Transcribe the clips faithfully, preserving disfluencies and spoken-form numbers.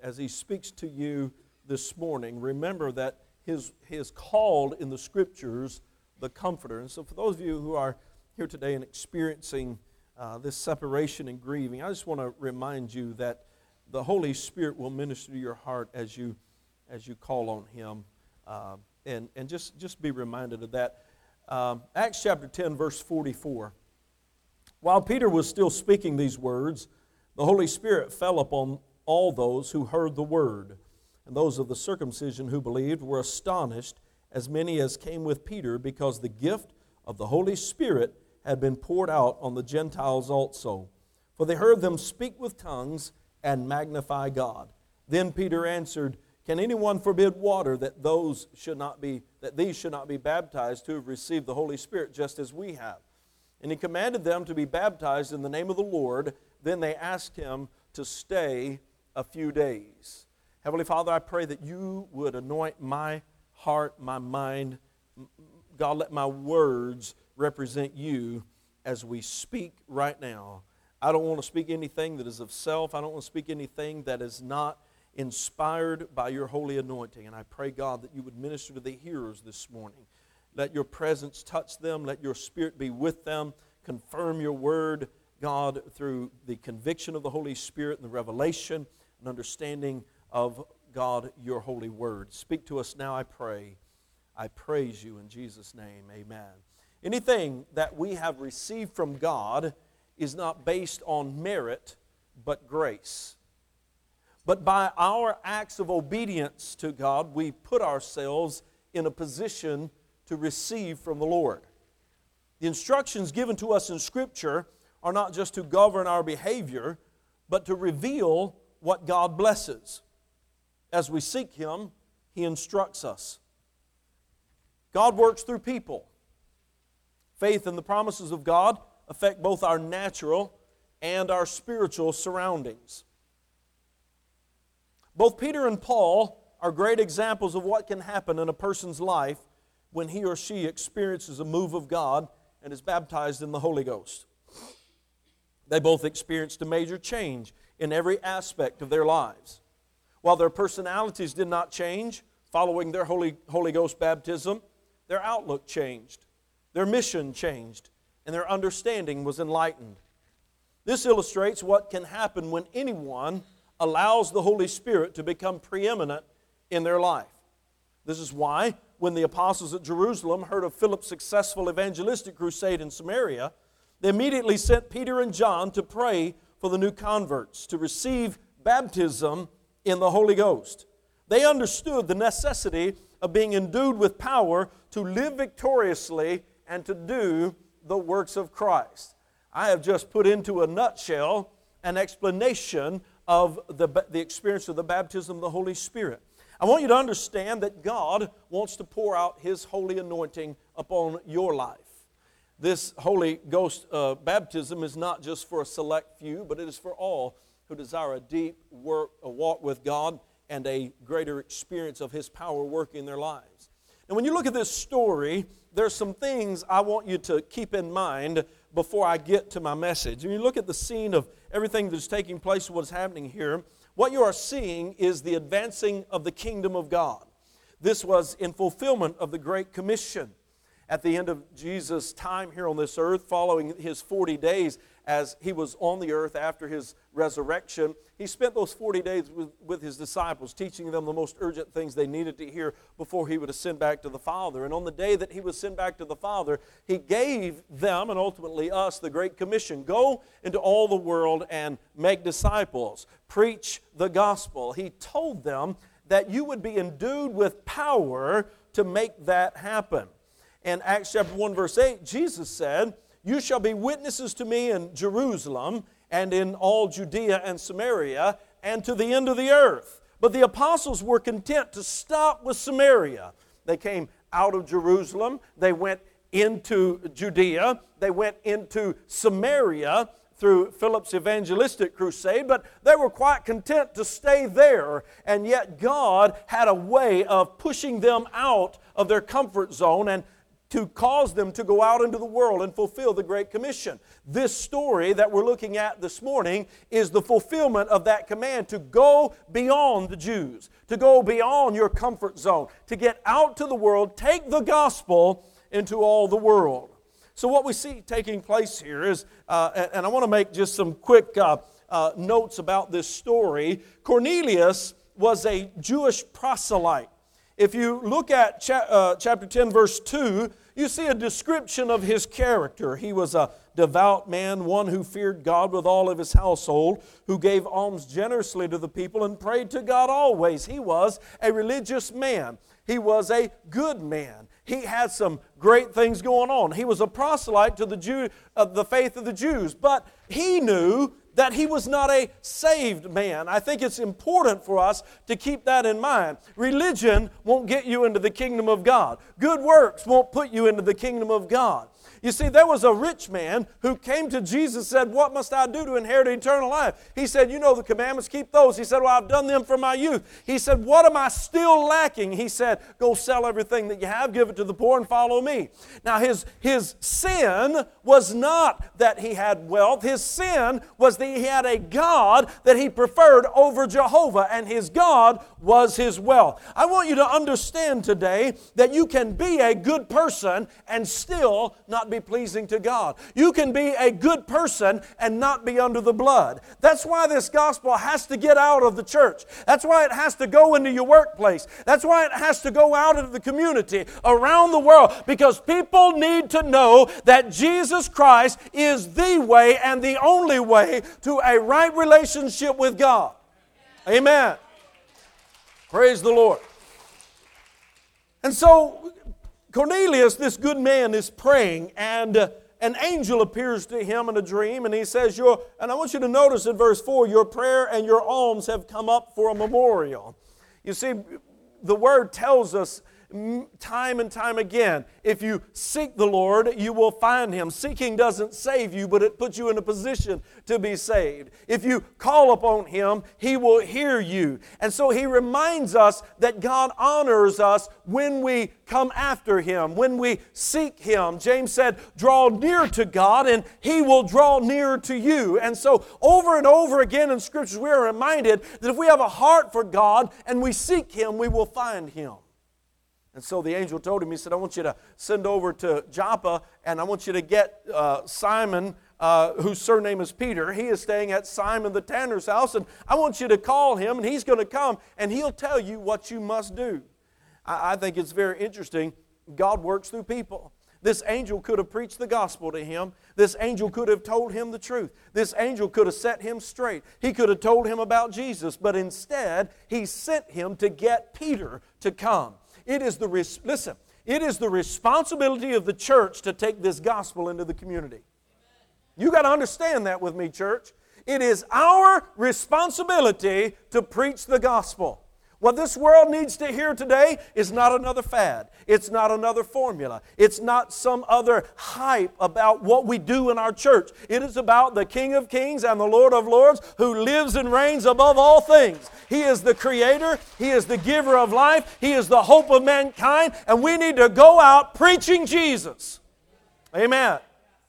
as He speaks to you this morning, remember that His, His called in the Scriptures the Comforter. And so for those of you who are here today and experiencing uh, this separation and grieving, I just want to remind you that the Holy Spirit will minister to your heart as you as you call on Him. Uh, and, and just, just be reminded of that. Um, Acts chapter ten, verse forty-four. While Peter was still speaking these words, the Holy Spirit fell upon all those who heard the word. And those of the circumcision who believed were astonished, as many as came with Peter, because the gift of the Holy Spirit had been poured out on the Gentiles also. For they heard them speak with tongues and magnify God. Then Peter answered, Can anyone forbid water that those should not be that these should not be baptized who have received the Holy Spirit just as we have? And he commanded them to be baptized in the name of the Lord. Then they asked him to stay a few days. Heavenly Father, I pray that you would anoint my heart, my mind. God, let my words represent you as we speak right now. I don't want to speak anything that is of self. I don't want to speak anything that is not inspired by your holy anointing. And I pray, God, that you would minister to the hearers this morning. Let your presence touch them. Let your Spirit be with them. Confirm your word, God, through the conviction of the Holy Spirit and the revelation and understanding of, God, your holy word. Speak to us now, I pray. I praise you in Jesus' name. Amen. Anything that we have received from God is not based on merit, but grace. But by our acts of obedience to God, we put ourselves in a position to receive from the Lord. The instructions given to us in Scripture are not just to govern our behavior, but to reveal what God blesses. As we seek Him, He instructs us. God works through people. Faith in the promises of God affect both our natural and our spiritual surroundings. Both Peter and Paul are great examples of what can happen in a person's life when he or she experiences a move of God and is baptized in the Holy Ghost. They both experienced a major change in every aspect of their lives. While their personalities did not change following their Holy, Holy Ghost baptism, their outlook changed, their mission changed, and their understanding was enlightened. This illustrates what can happen when anyone allows the Holy Spirit to become preeminent in their life. This is why when the apostles at Jerusalem heard of Philip's successful evangelistic crusade in Samaria, they immediately sent Peter and John to pray for the new converts to receive baptism in the Holy Ghost. They understood the necessity of being endued with power to live victoriously and to do the works of Christ. I have just put into a nutshell an explanation of the, the experience of the baptism of the Holy Spirit. I want you to understand that God wants to pour out His holy anointing upon your life. This Holy Ghost uh, baptism is not just for a select few, but it is for all who desire a deep work, a walk with God and a greater experience of His power working in their lives. And when you look at this story, there's some things I want you to keep in mind before I get to my message. When you look at the scene of everything that's taking place, what's happening here, what you are seeing is the advancing of the kingdom of God. This was in fulfillment of the Great Commission. At the end of Jesus' time here on this earth, following His forty days as He was on the earth after His resurrection, He spent those forty days with, with His disciples, teaching them the most urgent things they needed to hear before He would ascend back to the Father. And on the day that He was sent back to the Father, He gave them, and ultimately us, the Great Commission. Go into all the world and make disciples. Preach the gospel. He told them that you would be endued with power to make that happen. In Acts chapter one, verse eight, Jesus said, You shall be witnesses to me in Jerusalem and in all Judea and Samaria and to the end of the earth. But the apostles were content to stop with Samaria. They came out of Jerusalem. They went into Judea. They went into Samaria through Philip's evangelistic crusade, but they were quite content to stay there. And yet God had a way of pushing them out of their comfort zone and to cause them to go out into the world and fulfill the Great Commission. This story that we're looking at this morning is the fulfillment of that command to go beyond the Jews, to go beyond your comfort zone, to get out to the world, take the gospel into all the world. So what we see taking place here is, uh, and I want to make just some quick uh, uh, notes about this story. Cornelius was a Jewish proselyte. If you look at cha- uh, chapter ten, verse two, you see a description of his character. He was a devout man, one who feared God with all of his household, who gave alms generously to the people and prayed to God always. He was a religious man. He was a good man. He had some great things going on. He was a proselyte to the Jew, uh, the faith of the Jews, but he knew that he was not a saved man. I think it's important for us to keep that in mind. Religion won't get you into the kingdom of God. Good works won't put you into the kingdom of God. You see, there was a rich man who came to Jesus and said, "What must I do to inherit eternal life?" He said, "You know the commandments, keep those." He said, "Well, I've done them from my youth." He said, "What am I still lacking?" He said, "Go sell everything that you have, give it to the poor, and follow me." Now, his, his sin was not that he had wealth. His sin was that he had a God that he preferred over Jehovah, and his God was his wealth. I want you to understand today that you can be a good person and still not be pleasing to God. You can be a good person and not be under the blood. That's why this gospel has to get out of the church. That's why it has to go into your workplace. That's why it has to go out into the community, around the world, because people need to know that Jesus Christ is the way and the only way to a right relationship with God. Amen. Praise the Lord. And so Cornelius, this good man, is praying, and uh, an angel appears to him in a dream, and he says, "Your," and I want you to notice in verse four, "Your prayer and your alms have come up for a memorial." You see, the Word tells us time and time again, if you seek the Lord, you will find Him. Seeking doesn't save you, but it puts you in a position to be saved. If you call upon Him, He will hear you. And so He reminds us that God honors us when we come after Him, when we seek Him. James said, "Draw near to God, and He will draw near to you." And so over and over again in Scriptures, we are reminded that if we have a heart for God and we seek Him, we will find Him. And so the angel told him, he said, "I want you to send over to Joppa, and I want you to get uh, Simon, uh, whose surname is Peter. He is staying at Simon the tanner's house, and I want you to call him, and he's going to come, and he'll tell you what you must do." I, I think it's very interesting. God works through people. This angel could have preached the gospel to him. This angel could have told him the truth. This angel could have set him straight. He could have told him about Jesus, but instead, he sent him to get Peter to come. It is the, res- listen, it is the responsibility of the church to take this gospel into the community. You got to understand that with me, church. It is our responsibility to preach the gospel. What this world needs to hear today is not another fad. It's not another formula. It's not some other hype about what we do in our church. It is about the King of Kings and the Lord of Lords who lives and reigns above all things. He is the Creator. He is the giver of life. He is the hope of mankind. And we need to go out preaching Jesus. Amen.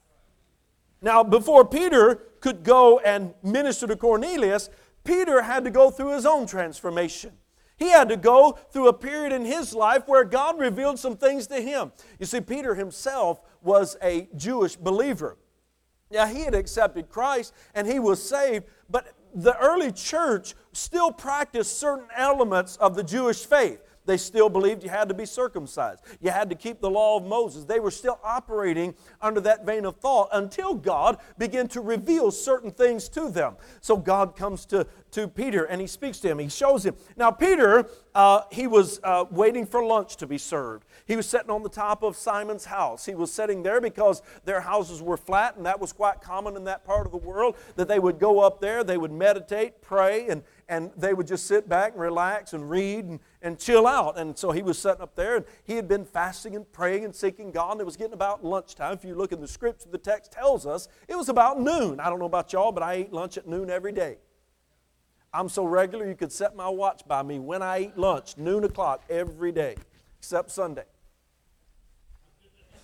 Now, before Peter could go and minister to Cornelius, Peter had to go through his own transformation. He had to go through a period in his life where God revealed some things to him. You see, Peter himself was a Jewish believer. Now, he had accepted Christ and he was saved, but the early church still practiced certain elements of the Jewish faith. They still believed you had to be circumcised. You had to keep the law of Moses. They were still operating under that vein of thought until God began to reveal certain things to them. So God comes to, to Peter and He speaks to him. He shows him. Now Peter, uh, he was uh, waiting for lunch to be served. He was sitting on the top of Simon's house. He was sitting there because their houses were flat, and that was quite common in that part of the world, that they would go up there, they would meditate, pray, and, and they would just sit back and relax and read and, and chill out. And so he was sitting up there, and he had been fasting and praying and seeking God, and it was getting about lunchtime. If you look in the scripture, the text tells us it was about noon. I don't know about y'all, but I eat lunch at noon every day. I'm so regular you could set my watch by me when I eat lunch, noon o'clock every day, except Sunday.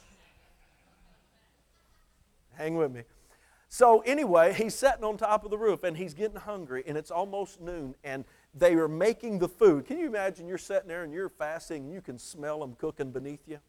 Hang with me. So anyway, he's sitting on top of the roof, and he's getting hungry, and it's almost noon, and they are making the food. Can you imagine you're sitting there and you're fasting, and you can smell them cooking beneath you?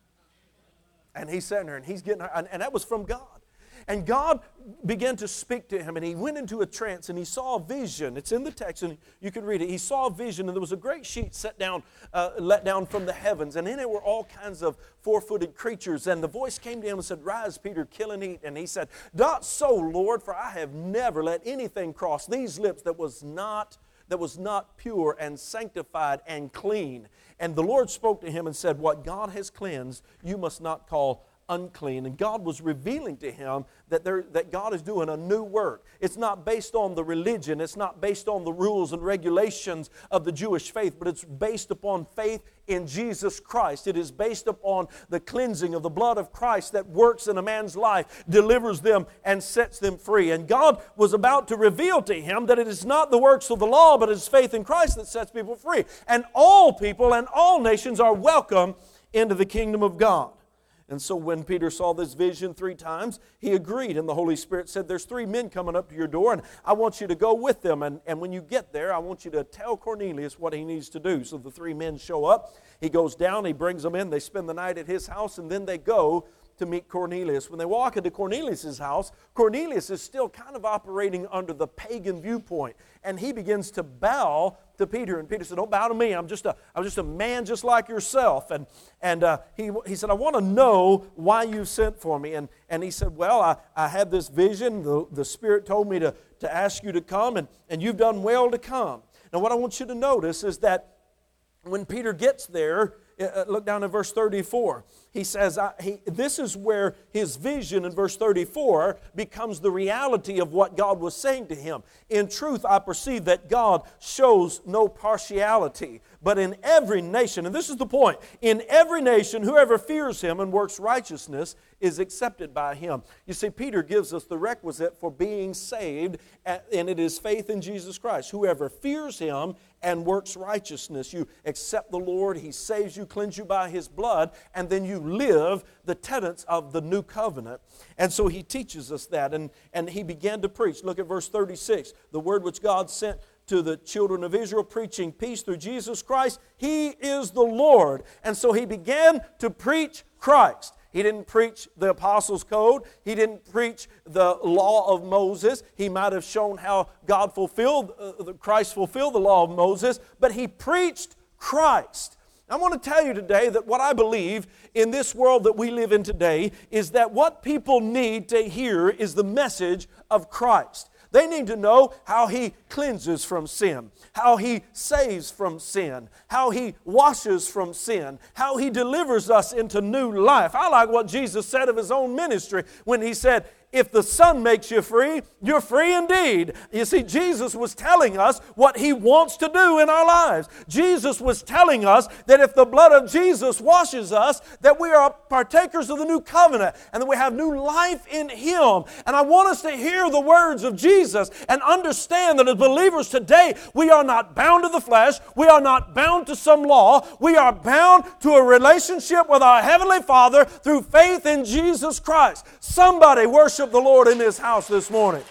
And he's sitting there, and he's getting, and, and that was from God. And God began to speak to him, and he went into a trance, and he saw a vision. It's in the text, and you can read it. He saw a vision, and there was a great sheet set down, uh, let down from the heavens, and in it were all kinds of four-footed creatures. And the voice came to him and said, "Rise, Peter, kill and eat." And he said, "Not so, Lord, for I have never let anything cross these lips that was not that was not pure and sanctified and clean." And the Lord spoke to him and said, "What God has cleansed, you must not call unclean." And God was revealing to him that there, that God is doing a new work. It's not based on the religion. It's not based on the rules and regulations of the Jewish faith, but it's based upon faith in Jesus Christ. It is based upon the cleansing of the blood of Christ that works in a man's life, delivers them, and sets them free. And God was about to reveal to him that it is not the works of the law, but it is faith in Christ that sets people free. And all people and all nations are welcome into the kingdom of God. And so when Peter saw this vision three times, he agreed. And the Holy Spirit said, "There's three men coming up to your door, and I want you to go with them. And, and when you get there, I want you to tell Cornelius what he needs to do." So the three men show up. He goes down. He brings them in. They spend the night at his house, and then they go to meet Cornelius. When they walk into Cornelius' house, Cornelius is still kind of operating under the pagan viewpoint. And he begins to bow to Peter. And Peter said, "Don't bow to me. I'm just a, I'm just a man just like yourself." And, and uh, he, he said, "I want to know why you sent for me." And, and he said, "Well, I, I had this vision. The, the Spirit told me to, to ask you to come, and, and you've done well to come." Now, what I want you to notice is that when Peter gets there, uh, look down at verse thirty-four. He says, I, he, this is where his vision in verse thirty-four becomes the reality of what God was saying to him. "In truth, I perceive that God shows no partiality, but in every nation," and this is the point, "in every nation, whoever fears Him and works righteousness is accepted by Him." You see, Peter gives us the requisite for being saved, and it is faith in Jesus Christ. Whoever fears Him and works righteousness. You accept the Lord, He saves you, cleanses you by His blood, and then you live the tenets of the new covenant. And so he teaches us that, and, and he began to preach. Look at verse thirty-six. "The word which God sent to the children of Israel, preaching peace through Jesus Christ. He is the Lord." And so he began to preach Christ. He didn't preach the Apostles' Code. He didn't preach the law of Moses. He might have shown how God fulfilled, uh, Christ fulfilled the law of Moses, but he preached Christ. I want to tell you today that what I believe in this world that we live in today is that what people need to hear is the message of Christ. They need to know how He cleanses from sin, how He saves from sin, how He washes from sin, how He delivers us into new life. I like what Jesus said of His own ministry when He said, "If the Son makes you free, you're free indeed." You see, Jesus was telling us what He wants to do in our lives. Jesus was telling us that if the blood of Jesus washes us, that we are partakers of the new covenant and that we have new life in Him. And I want us to hear the words of Jesus and understand that as believers today, we are not bound to the flesh. We are not bound to some law. We are bound to a relationship with our Heavenly Father through faith in Jesus Christ. Somebody worship the Lord in this house this morning.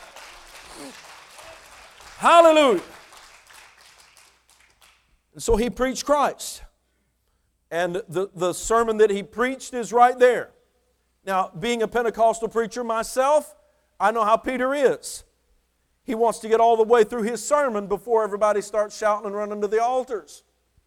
Hallelujah. And so he preached Christ. And the, the sermon that he preached is right there. Now, being a Pentecostal preacher myself, I know how Peter is. He wants to get all the way through his sermon before everybody starts shouting and running to the altars.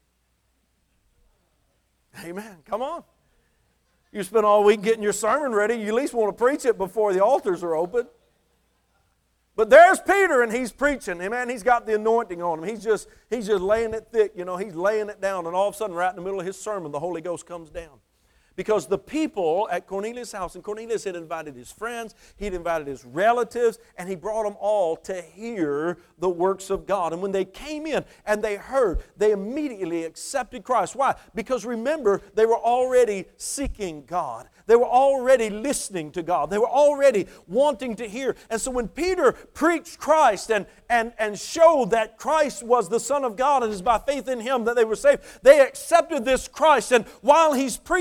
Amen. Come on. You spend all week getting your sermon ready. You at least want to preach it before the altars are open. But there's Peter, and he's preaching. Amen. He's got the anointing on him. He's just, he's just laying it thick. You know, he's laying it down. And all of a sudden, right in the middle of his sermon, the Holy Ghost comes down. Because the people at Cornelius' house, and Cornelius had invited his friends, he'd invited his relatives, and he brought them all to hear the works of God. And when they came in and they heard, they immediately accepted Christ. Why? Because remember, they were already seeking God. They were already listening to God. They were already wanting to hear. And so when Peter preached Christ and, and, and showed that Christ was the Son of God and it is by faith in Him that they were saved, they accepted this Christ. And while he's preaching,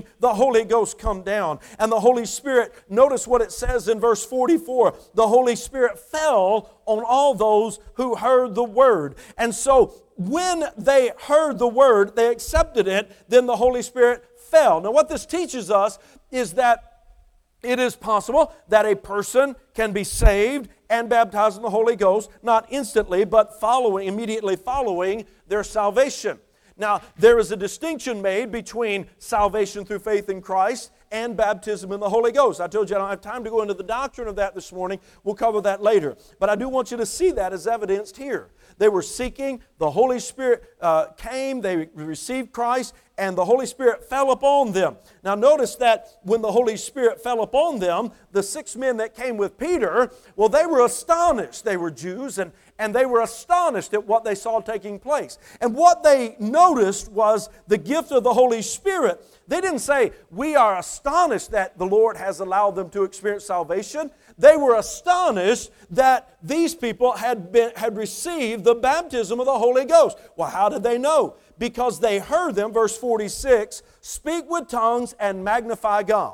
the Holy Ghost come down. And the Holy Spirit, notice what it says in verse forty-four. The Holy Spirit fell on all those who heard the Word. And so when they heard the Word, they accepted it, then the Holy Spirit fell. Now what this teaches us is that it is possible that a person can be saved and baptized in the Holy Ghost, not instantly, but following, immediately following their salvation. Now, there is a distinction made between salvation through faith in Christ and baptism in the Holy Ghost. I told you I don't have time to go into the doctrine of that this morning. We'll cover that later. But I do want you to see that as evidenced here. They were seeking, the Holy Spirit uh, came, they received Christ, and the Holy Spirit fell upon them. Now notice that when the Holy Spirit fell upon them, the six men that came with Peter, well, they were astonished. They were Jews, and, and they were astonished at what they saw taking place. And what they noticed was the gift of the Holy Spirit. They didn't say, we are astonished that the Lord has allowed them to experience salvation. They were astonished that these people had been, had received the baptism of the Holy Ghost. Well, how did they know? Because they heard them, verse forty-six, speak with tongues and magnify God.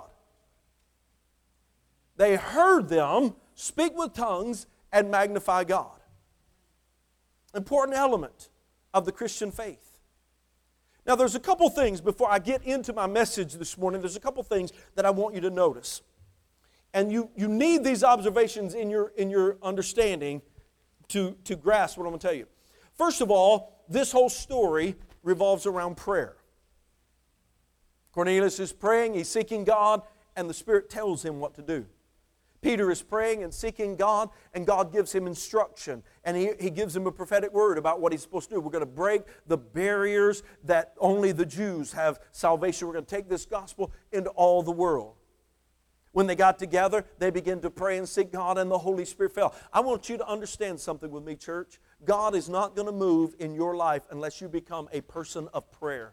They heard them speak with tongues and magnify God. Important element of the Christian faith. Now, there's a couple things before I get into my message this morning. There's a couple things that I want you to notice. And you, you need these observations in your, in your understanding to, to grasp what I'm going to tell you. First of all, this whole story revolves around prayer. Cornelius is praying, he's seeking God, and the Spirit tells him what to do. Peter is praying and seeking God, and God gives him instruction. And he, he gives him a prophetic word about what he's supposed to do. We're going to break the barriers that only the Jews have salvation. We're going to take this gospel into all the world. When they got together, they began to pray and seek God, and the Holy Spirit fell. I want you to understand something with me, church. God is not going to move in your life unless you become a person of prayer.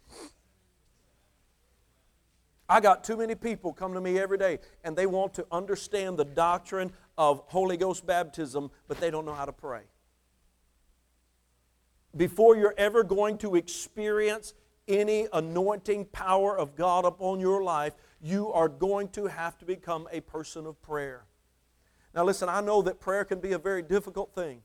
I got too many people come to me every day, and they want to understand the doctrine of Holy Ghost baptism, but they don't know how to pray. Before you're ever going to experience any anointing power of God upon your life, you are going to have to become a person of prayer. Now listen, I know that prayer can be a very difficult thing.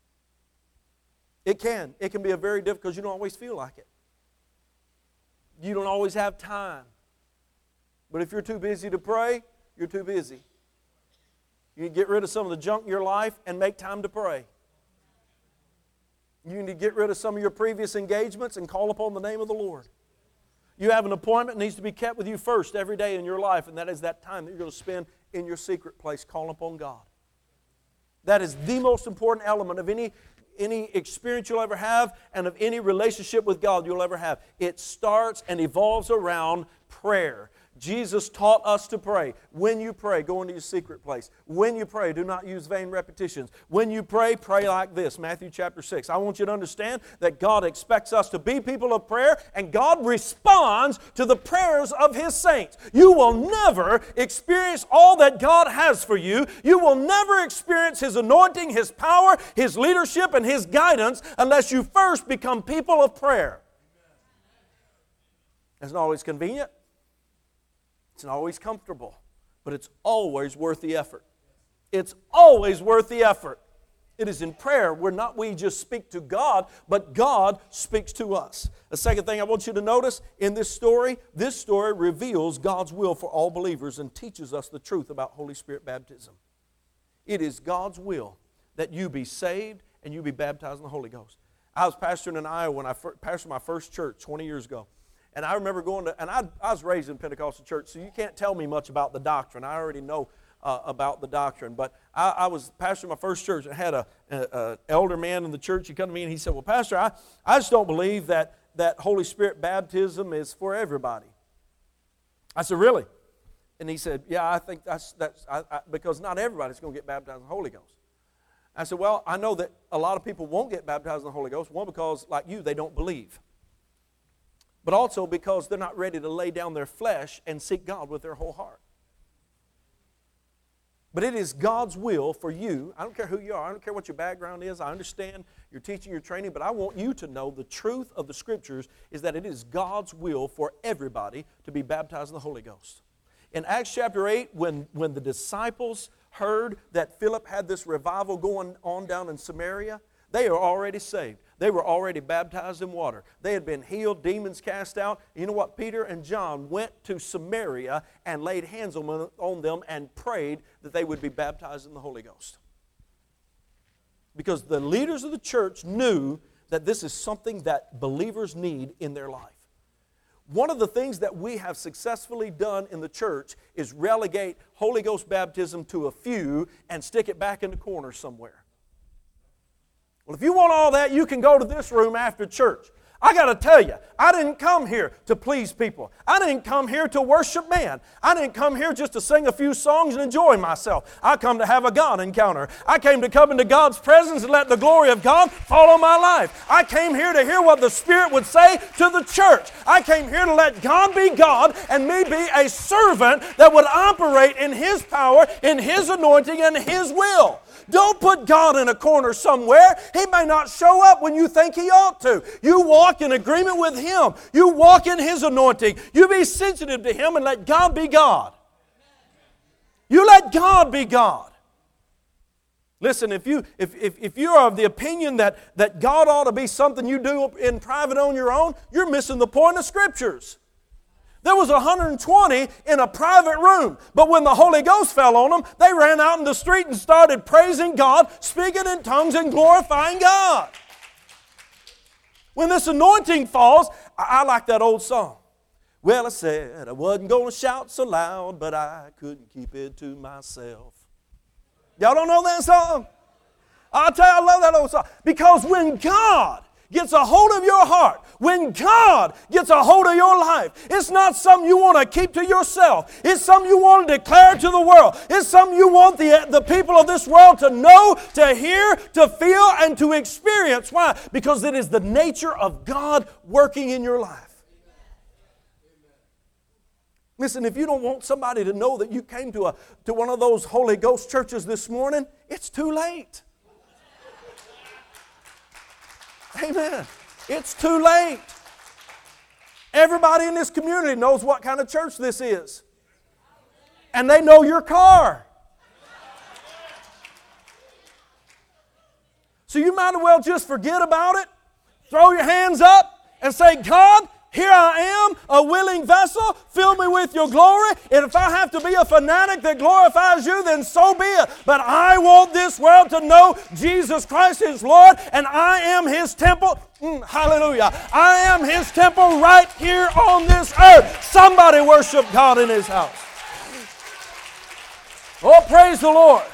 It can. It can be a very difficult because you don't always feel like it. You don't always have time. But if you're too busy to pray, you're too busy. You need to get rid of some of the junk in your life and make time to pray. You need to get rid of some of your previous engagements and call upon the name of the Lord. You have an appointment that needs to be kept with you first every day in your life, and that is that time that you're going to spend in your secret place calling upon God. That is the most important element of any, any experience you'll ever have and of any relationship with God you'll ever have. It starts and evolves around prayer. Jesus taught us to pray. When you pray, go into your secret place. When you pray, do not use vain repetitions. When you pray, pray like this, Matthew chapter six. I want you to understand that God expects us to be people of prayer, and God responds to the prayers of His saints. You will never experience all that God has for you. You will never experience His anointing, His power, His leadership, and His guidance unless you first become people of prayer. It's not always convenient. It's not always comfortable, but it's always worth the effort. It's always worth the effort. It is in prayer where not we just speak to God, but God speaks to us. The second thing I want you to notice in this story, this story reveals God's will for all believers and teaches us the truth about Holy Spirit baptism. It is God's will that you be saved and you be baptized in the Holy Ghost. I was pastoring in Iowa when I pastored my first church twenty years ago. And I remember going to, and I, I was raised in Pentecostal church, so you can't tell me much about the doctrine. I already know uh, about the doctrine. But I, I was pastoring my first church. I had a, a, a elder man in the church. He come to me and he said, well, Pastor, I, I just don't believe that, that Holy Spirit baptism is for everybody. I said, really? And he said, yeah, I think that's, that's I, I, because not everybody's going to get baptized in the Holy Ghost. I said, well, I know that a lot of people won't get baptized in the Holy Ghost. One, because like you, they don't believe. But also because they're not ready to lay down their flesh and seek God with their whole heart. But it is God's will for you. I don't care who you are. I don't care what your background is. I understand your teaching, your training, but I want you to know the truth of the Scriptures is that it is God's will for everybody to be baptized in the Holy Ghost. In Acts chapter eight, when, when the disciples heard that Philip had this revival going on down in Samaria, they are already saved. They were already baptized in water. They had been healed, demons cast out. You know what? Peter and John went to Samaria and laid hands on, on them and prayed that they would be baptized in the Holy Ghost. Because the leaders of the church knew that this is something that believers need in their life. One of the things that we have successfully done in the church is relegate Holy Ghost baptism to a few and stick it back in the corner somewhere. Well, if you want all that, you can go to this room after church. I got to tell you, I didn't come here to please people. I didn't come here to worship man. I didn't come here just to sing a few songs and enjoy myself. I come to have a God encounter. I came to come into God's presence and let the glory of God fall on my life. I came here to hear what the Spirit would say to the church. I came here to let God be God and me be a servant that would operate in His power, in His anointing, and His will. Don't put God in a corner somewhere. He may not show up when you think He ought to. You walk in agreement with Him. You walk in His anointing. You be sensitive to Him and let God be God. You let God be God. Listen, if you if, if, if you are of the opinion that, that God ought to be something you do in private on your own, you're missing the point of Scriptures. There was one hundred twenty in a private room. But when the Holy Ghost fell on them, they ran out in the street and started praising God, speaking in tongues and glorifying God. When this anointing falls, I, I like that old song. Well, I said I wasn't going to shout so loud, but I couldn't keep it to myself. Y'all don't know that song? I'll tell you, I love that old song. Because when God gets a hold of your heart, when God gets a hold of your life, it's not something you want to keep to yourself. It's something you want to declare to the world. It's something you want the, the people of this world to know, to hear, to feel, and to experience. Why? Because it is the nature of God working in your life. Listen, if you don't want somebody to know that you came to, a, to one of those Holy Ghost churches this morning, it's too late. Amen. It's too late. Everybody in this community knows what kind of church this is. And they know your car. So you might as well just forget about it, throw your hands up and say, God, here I am, a willing vessel. Fill me with your glory. And if I have to be a fanatic that glorifies you, then so be it. But I want this world to know Jesus Christ is Lord and I am His temple. Mm, hallelujah. I am His temple right here on this earth. Somebody worship God in His house. Oh, praise the Lord.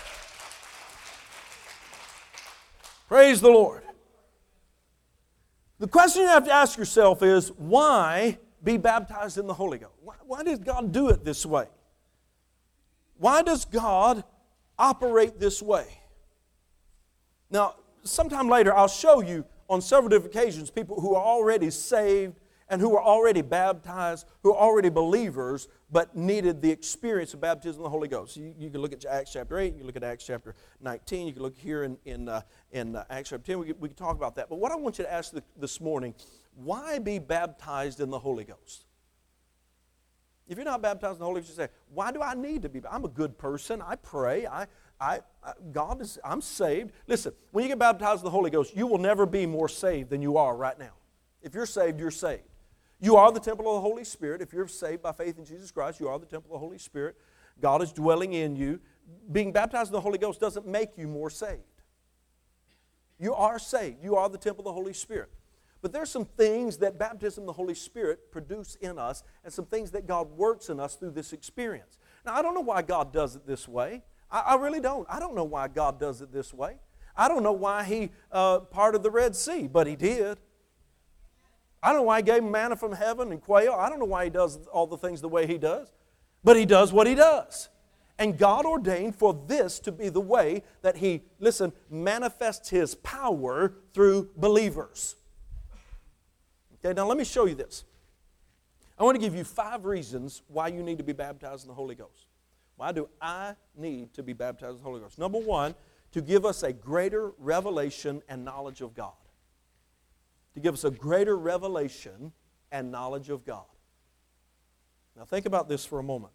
Praise the Lord. The question you have to ask yourself is, why be baptized in the Holy Ghost? Why, why did God do it this way? Why does God operate this way? Now, sometime later, I'll show you on several different occasions people who are already saved and who are already baptized, who are already believers, but needed the experience of baptism in the Holy Ghost. You, you can look at Acts chapter eight, you can look at Acts chapter nineteen, you can look here in, in, uh, in uh, Acts chapter ten, we can, we can talk about that. But what I want you to ask the, this morning, why be baptized in the Holy Ghost? If you're not baptized in the Holy Ghost, you say, why do I need to be? I'm a good person, I pray, I, I, I, God is, I'm saved. Listen, when you get baptized in the Holy Ghost, you will never be more saved than you are right now. If you're saved, you're saved. You are the temple of the Holy Spirit. If you're saved by faith in Jesus Christ, you are the temple of the Holy Spirit. God is dwelling in you. Being baptized in the Holy Ghost doesn't make you more saved. You are saved. You are the temple of the Holy Spirit. But there's some things that baptism of the Holy Spirit produce in us and some things that God works in us through this experience. Now, I don't know why God does it this way. I, I really don't. I don't know why God does it this way. I don't know why He uh, parted the Red Sea, but He did. I don't know why He gave manna from heaven and quail. I don't know why He does all the things the way He does. But He does what He does. And God ordained for this to be the way that He, listen, manifests His power through believers. Okay, now let me show you this. I want to give you five reasons why you need to be baptized in the Holy Ghost. Why do I need to be baptized with the Holy Ghost? Number one, to give us a greater revelation and knowledge of God. To give us a greater revelation and knowledge of God. Now think about this for a moment.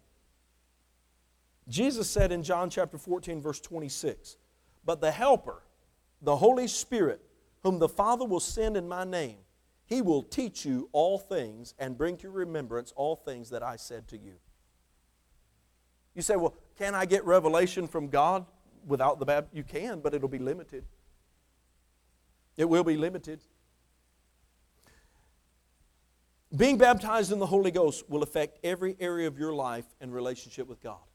Jesus said in John chapter fourteen, verse twenty-six, "But the Helper, the Holy Spirit, whom the Father will send in my name, He will teach you all things and bring to your remembrance all things that I said to you." You say, well, can I get revelation from God without the baptism? You can, but it'll be limited. It will be limited. Being baptized in the Holy Ghost will affect every area of your life and relationship with God.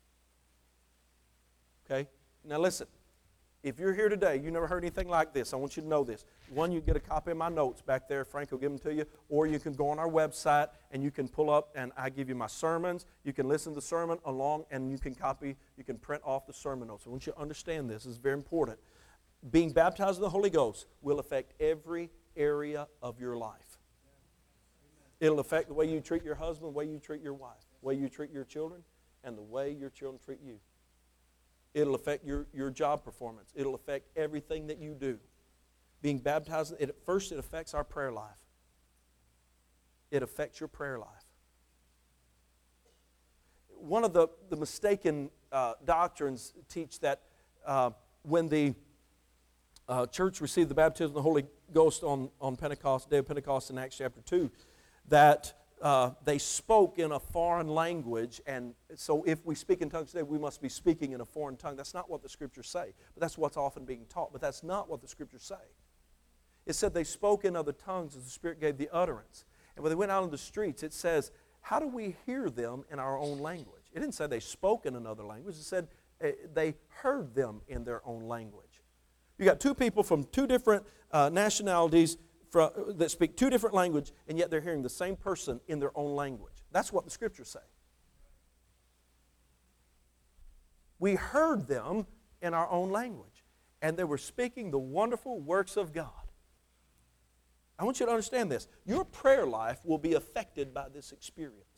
Okay? Now listen. If you're here today, you never heard anything like this, I want you to know this. One, you get a copy of my notes back there. Frank will give them to you. Or you can go on our website and you can pull up and I give you my sermons. You can listen to the sermon along and you can copy, you can print off the sermon notes. I want you to understand this. This is very important. Being baptized in the Holy Ghost will affect every area of your life. It'll affect the way you treat your husband, the way you treat your wife, the way you treat your children, and the way your children treat you. It'll affect your, your job performance. It'll affect everything that you do. Being baptized, it, at first it affects our prayer life. It affects your prayer life. One of the, the mistaken uh, doctrines teach that uh, when the uh, church received the baptism of the Holy Ghost on, on Pentecost, day of Pentecost in Acts chapter two, that Uh, they spoke in a foreign language, and so if we speak in tongues today, we must be speaking in a foreign tongue. That's not what the Scriptures say, but that's what's often being taught, but that's not what the Scriptures say. It said they spoke in other tongues as the Spirit gave the utterance. And when they went out in the streets, it says, how do we hear them in our own language? It didn't say they spoke in another language. It said uh, they heard them in their own language. You got two people from two different uh, nationalities that speak two different languages, and yet they're hearing the same person in their own language. That's what the Scriptures say. We heard them in our own language, and they were speaking the wonderful works of God. I want you to understand this. Your prayer life will be affected by this experience.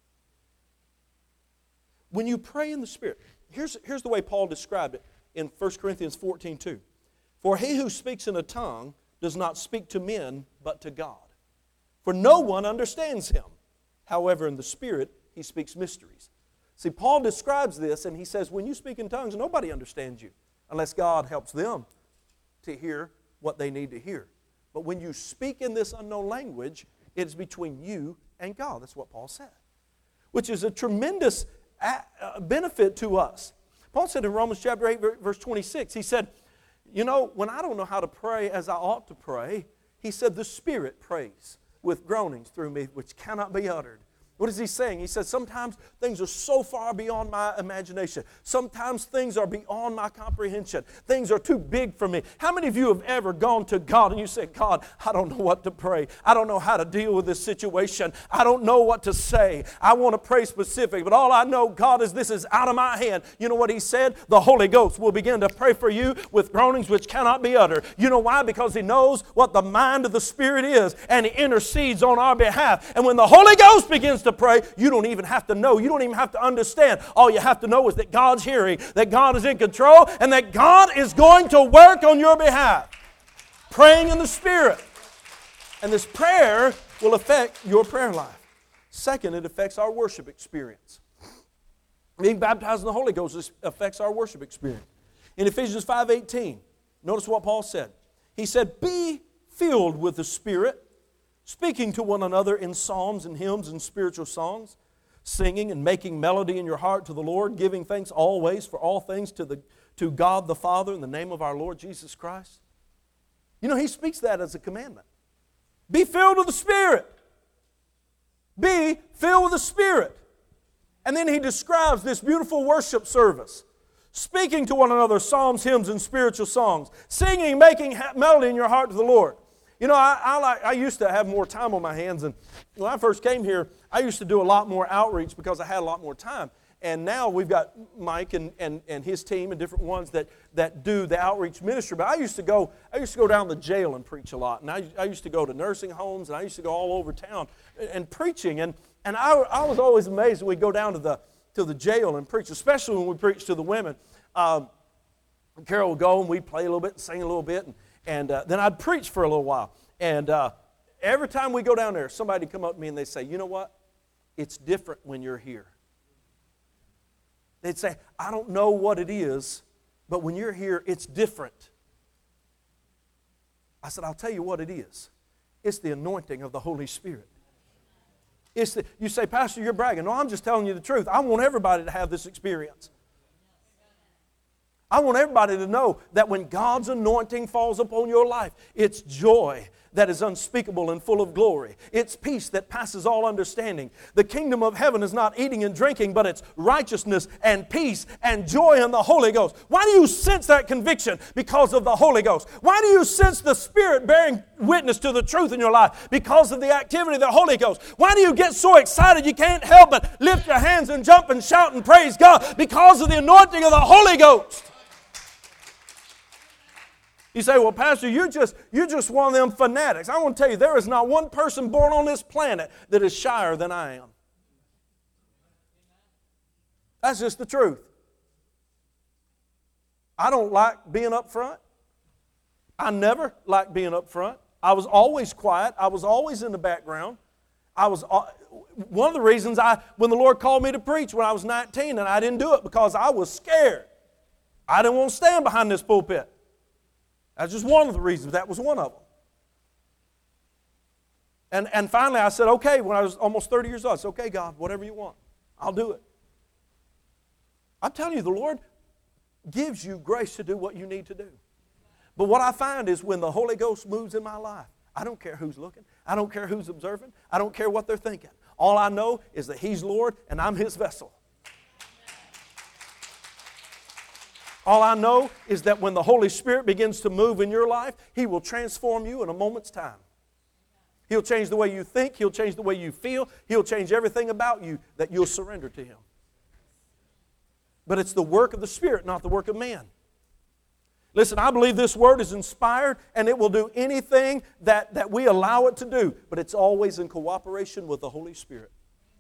When you pray in the Spirit, here's, here's the way Paul described it in First Corinthians fourteen two. "For he who speaks in a tongue does not speak to men, but to God. For no one understands him. However, in the Spirit, he speaks mysteries." See, Paul describes this, and he says, when you speak in tongues, nobody understands you, unless God helps them to hear what they need to hear. But when you speak in this unknown language, it is between you and God. That's what Paul said, which is a tremendous benefit to us. Paul said in Romans chapter eight, verse twenty-six, he said, you know, when I don't know how to pray as I ought to pray, he said, the Spirit prays with groanings through me which cannot be uttered. What is he saying? He says, sometimes things are so far beyond my imagination. Sometimes things are beyond my comprehension. Things are too big for me. How many of you have ever gone to God and you said, God, I don't know what to pray. I don't know how to deal with this situation. I don't know what to say. I want to pray specific, but all I know, God, is this is out of my hand. You know what he said? The Holy Ghost will begin to pray for you with groanings which cannot be uttered. You know why? Because he knows what the mind of the Spirit is, and he intercedes on our behalf. And when the Holy Ghost begins to pray, you don't even have to know. You don't even have to understand. All you have to know is that God's hearing, that God is in control, and that God is going to work on your behalf. Praying in the Spirit. And this prayer will affect your prayer life. Second, it affects our worship experience. Being baptized in the Holy Ghost affects our worship experience. In Ephesians five eighteen, notice what Paul said. He said, be filled with the Spirit, speaking to one another in psalms and hymns and spiritual songs, singing and making melody in your heart to the Lord, giving thanks always for all things to, the, to God the Father in the name of our Lord Jesus Christ. You know, he speaks that as a commandment. Be filled with the Spirit. Be filled with the Spirit. And then he describes this beautiful worship service. Speaking to one another psalms, hymns, and spiritual songs. Singing, making melody in your heart to the Lord. You know, I, I, like, I used to have more time on my hands, and when I first came here, I used to do a lot more outreach because I had a lot more time. And now we've got Mike and, and, and his team and different ones that, that do the outreach ministry. But I used to go I used to go down to the jail and preach a lot. And I, I used to go to nursing homes, and I used to go all over town and, and preaching. And, and I, I was always amazed when we'd go down to the to the jail and preach, especially when we preach to the women. Um, Carol would go and we'd play a little bit and sing a little bit, and, and uh, then I'd preach for a little while. And uh, every time we go down there, somebody would come up to me and they'd say, you know what? It's different when you're here. They'd say, I don't know what it is, but when you're here, it's different. I said, I'll tell you what it is. It's the anointing of the Holy Spirit. It's the, you say, Pastor, you're bragging. No, I'm just telling you the truth. I want everybody to have this experience. I want everybody to know that when God's anointing falls upon your life, it's joy that is unspeakable and full of glory. It's peace that passes all understanding. The kingdom of heaven is not eating and drinking, but it's righteousness and peace and joy in the Holy Ghost. Why do you sense that conviction? Because of the Holy Ghost. Why do you sense the Spirit bearing witness to the truth in your life? Because of the activity of the Holy Ghost. Why do you get so excited you can't help but lift your hands and jump and shout and praise God? Because of the anointing of the Holy Ghost. You say, well, Pastor, you're just, you're just one of them fanatics. I want to tell you, there is not one person born on this planet that is shyer than I am. That's just the truth. I don't like being up front. I never liked being up front. I was always quiet. I was always in the background. I was one of the reasons I, when the Lord called me to preach when I was nineteen, and I didn't do it because I was scared. I didn't want to stand behind this pulpit. That's just one of the reasons. That was one of them. And, and finally I said, okay, when I was almost thirty years old, I said, okay, God, whatever you want, I'll do it. I'm telling you, the Lord gives you grace to do what you need to do. But what I find is when the Holy Ghost moves in my life, I don't care who's looking. I don't care who's observing. I don't care what they're thinking. All I know is that He's Lord and I'm His vessel. All I know is that when the Holy Spirit begins to move in your life, He will transform you in a moment's time. He'll change the way you think. He'll change the way you feel. He'll change everything about you that you'll surrender to Him. But it's the work of the Spirit, not the work of man. Listen, I believe this Word is inspired and it will do anything that, that we allow it to do. But it's always in cooperation with the Holy Spirit.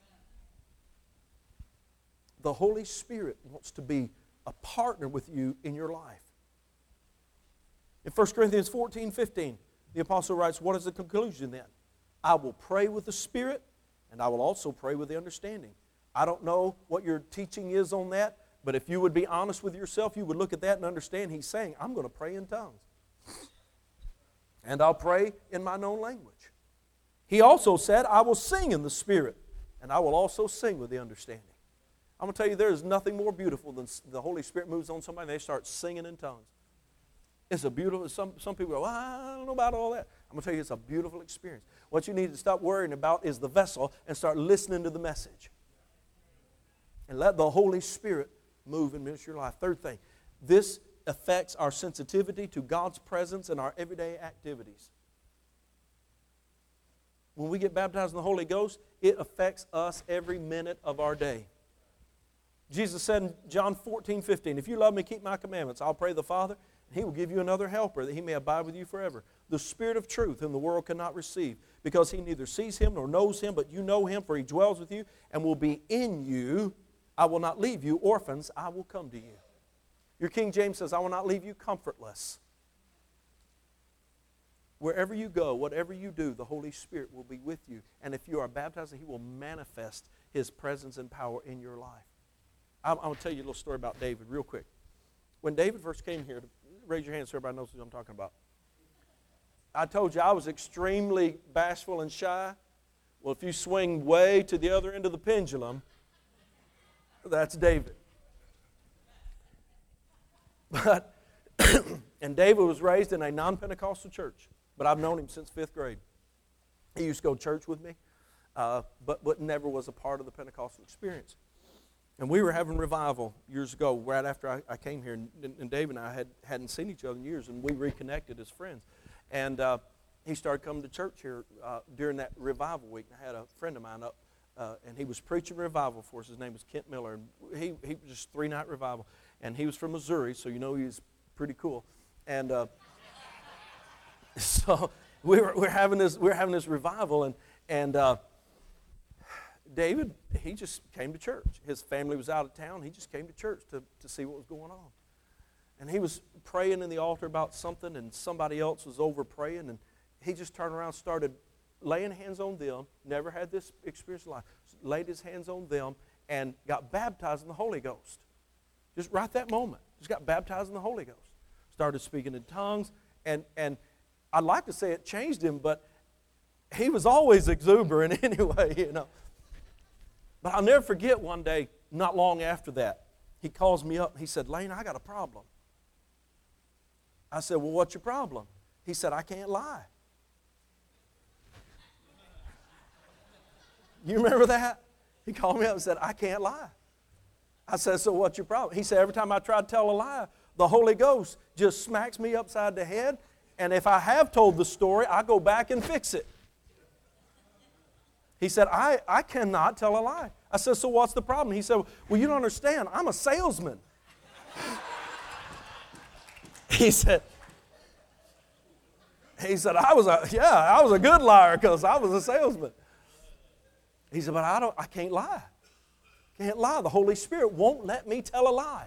The Holy Spirit wants to be a partner with you in your life. In First Corinthians fourteen fifteen, the apostle writes, what is the conclusion then? I will pray with the Spirit, and I will also pray with the understanding. I don't know what your teaching is on that, but if you would be honest with yourself, you would look at that and understand He's saying, I'm going to pray in tongues. And I'll pray in my known language. He also said, I will sing in the Spirit, and I will also sing with the understanding. I'm going to tell you, there is nothing more beautiful than the Holy Spirit moves on somebody and they start singing in tongues. It's a beautiful, some, some people go, well, I don't know about all that. I'm going to tell you, it's a beautiful experience. What you need to stop worrying about is the vessel and start listening to the message. And let the Holy Spirit move and minister your life. Third thing, this affects our sensitivity to God's presence in our everyday activities. When we get baptized in the Holy Ghost, it affects us every minute of our day. Jesus said in John fourteen fifteen, if you love me, keep my commandments. I'll pray the Father, and He will give you another helper, that He may abide with you forever. The Spirit of truth, whom the world cannot receive, because He neither sees Him nor knows Him, but you know Him, for He dwells with you and will be in you. I will not leave you orphans, I will come to you. Your King James says, I will not leave you comfortless. Wherever you go, whatever you do, the Holy Spirit will be with you. And if you are baptized, He will manifest His presence and power in your life. I'm, I'm going to tell you a little story about David real quick. When David first came here, raise your hand so everybody knows who I'm talking about. I told you I was extremely bashful and shy. Well, if you swing way to the other end of the pendulum, that's David. But, and David was raised in a non-Pentecostal church, but I've known him since fifth grade. He used to go to church with me, uh, but, but never was a part of the Pentecostal experience. And we were having revival years ago, right after I, I came here, and, and Dave and I had, hadn't seen each other in years, and we reconnected as friends. And uh, he started coming to church here uh, during that revival week. I had a friend of mine up, uh, and he was preaching revival for us. His name was Kent Miller, and he, he was just three-night revival. And he was from Missouri, so you know he's pretty cool. And uh, so we were, we were having this we were having this revival, and and uh, David, he just came to church. His family was out of town. He just came to church to, to see what was going on. And he was praying in the altar about something, and somebody else was over praying, and he just turned around and started laying hands on them. Never had this experience in life. Laid his hands on them and got baptized in the Holy Ghost. Just right that moment. Just got baptized in the Holy Ghost. Started speaking in tongues, and, and I'd like to say it changed him, but he was always exuberant anyway, you know. But I'll never forget one day, not long after that, he calls me up and he said, Lane, I got a problem. I said, well, what's your problem? He said, I can't lie. You remember that? He called me up and said, I can't lie. I said, so what's your problem? He said, every time I try to tell a lie, the Holy Ghost just smacks me upside the head, and if I have told the story, I go back and fix it. He said, I, I cannot tell a lie. I said, so what's the problem? He said, well, you don't understand. I'm a salesman. He said, he said, I was a, yeah, I was a good liar because I was a salesman. He said, but I don't, I can't lie. Can't lie. The Holy Spirit won't let me tell a lie.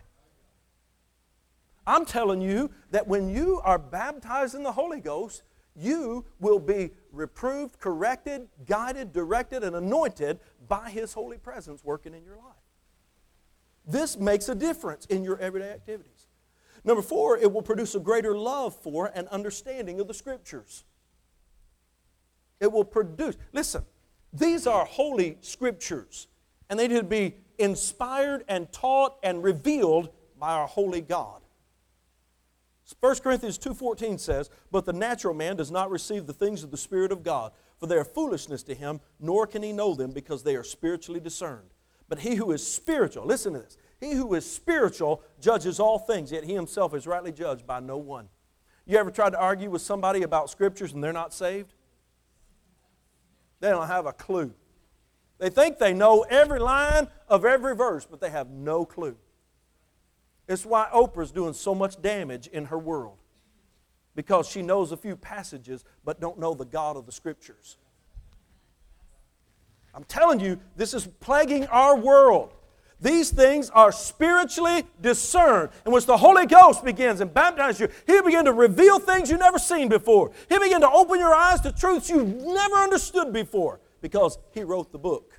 I'm telling you that when you are baptized in the Holy Ghost, you will be reproved, corrected, guided, directed, and anointed by His holy presence working in your life. This makes a difference in your everyday activities. Number four, it will produce a greater love for and understanding of the Scriptures. It will produce, listen, these are holy Scriptures, and they need to be inspired and taught and revealed by our holy God. First Corinthians two fourteen says, but the natural man does not receive the things of the Spirit of God, for they are foolishness to him, nor can he know them because they are spiritually discerned. But he who is spiritual, listen to this, he who is spiritual judges all things, yet he himself is rightly judged by no one. You ever tried to argue with somebody about Scriptures and they're not saved? They don't have a clue. They think they know every line of every verse, but they have no clue. It's why Oprah's doing so much damage in her world. Because she knows a few passages, but don't know the God of the Scriptures. I'm telling you, this is plaguing our world. These things are spiritually discerned. And once the Holy Ghost begins and baptizes you, He'll begin to reveal things you've never seen before. He'll begin to open your eyes to truths you've never understood before. Because He wrote the book.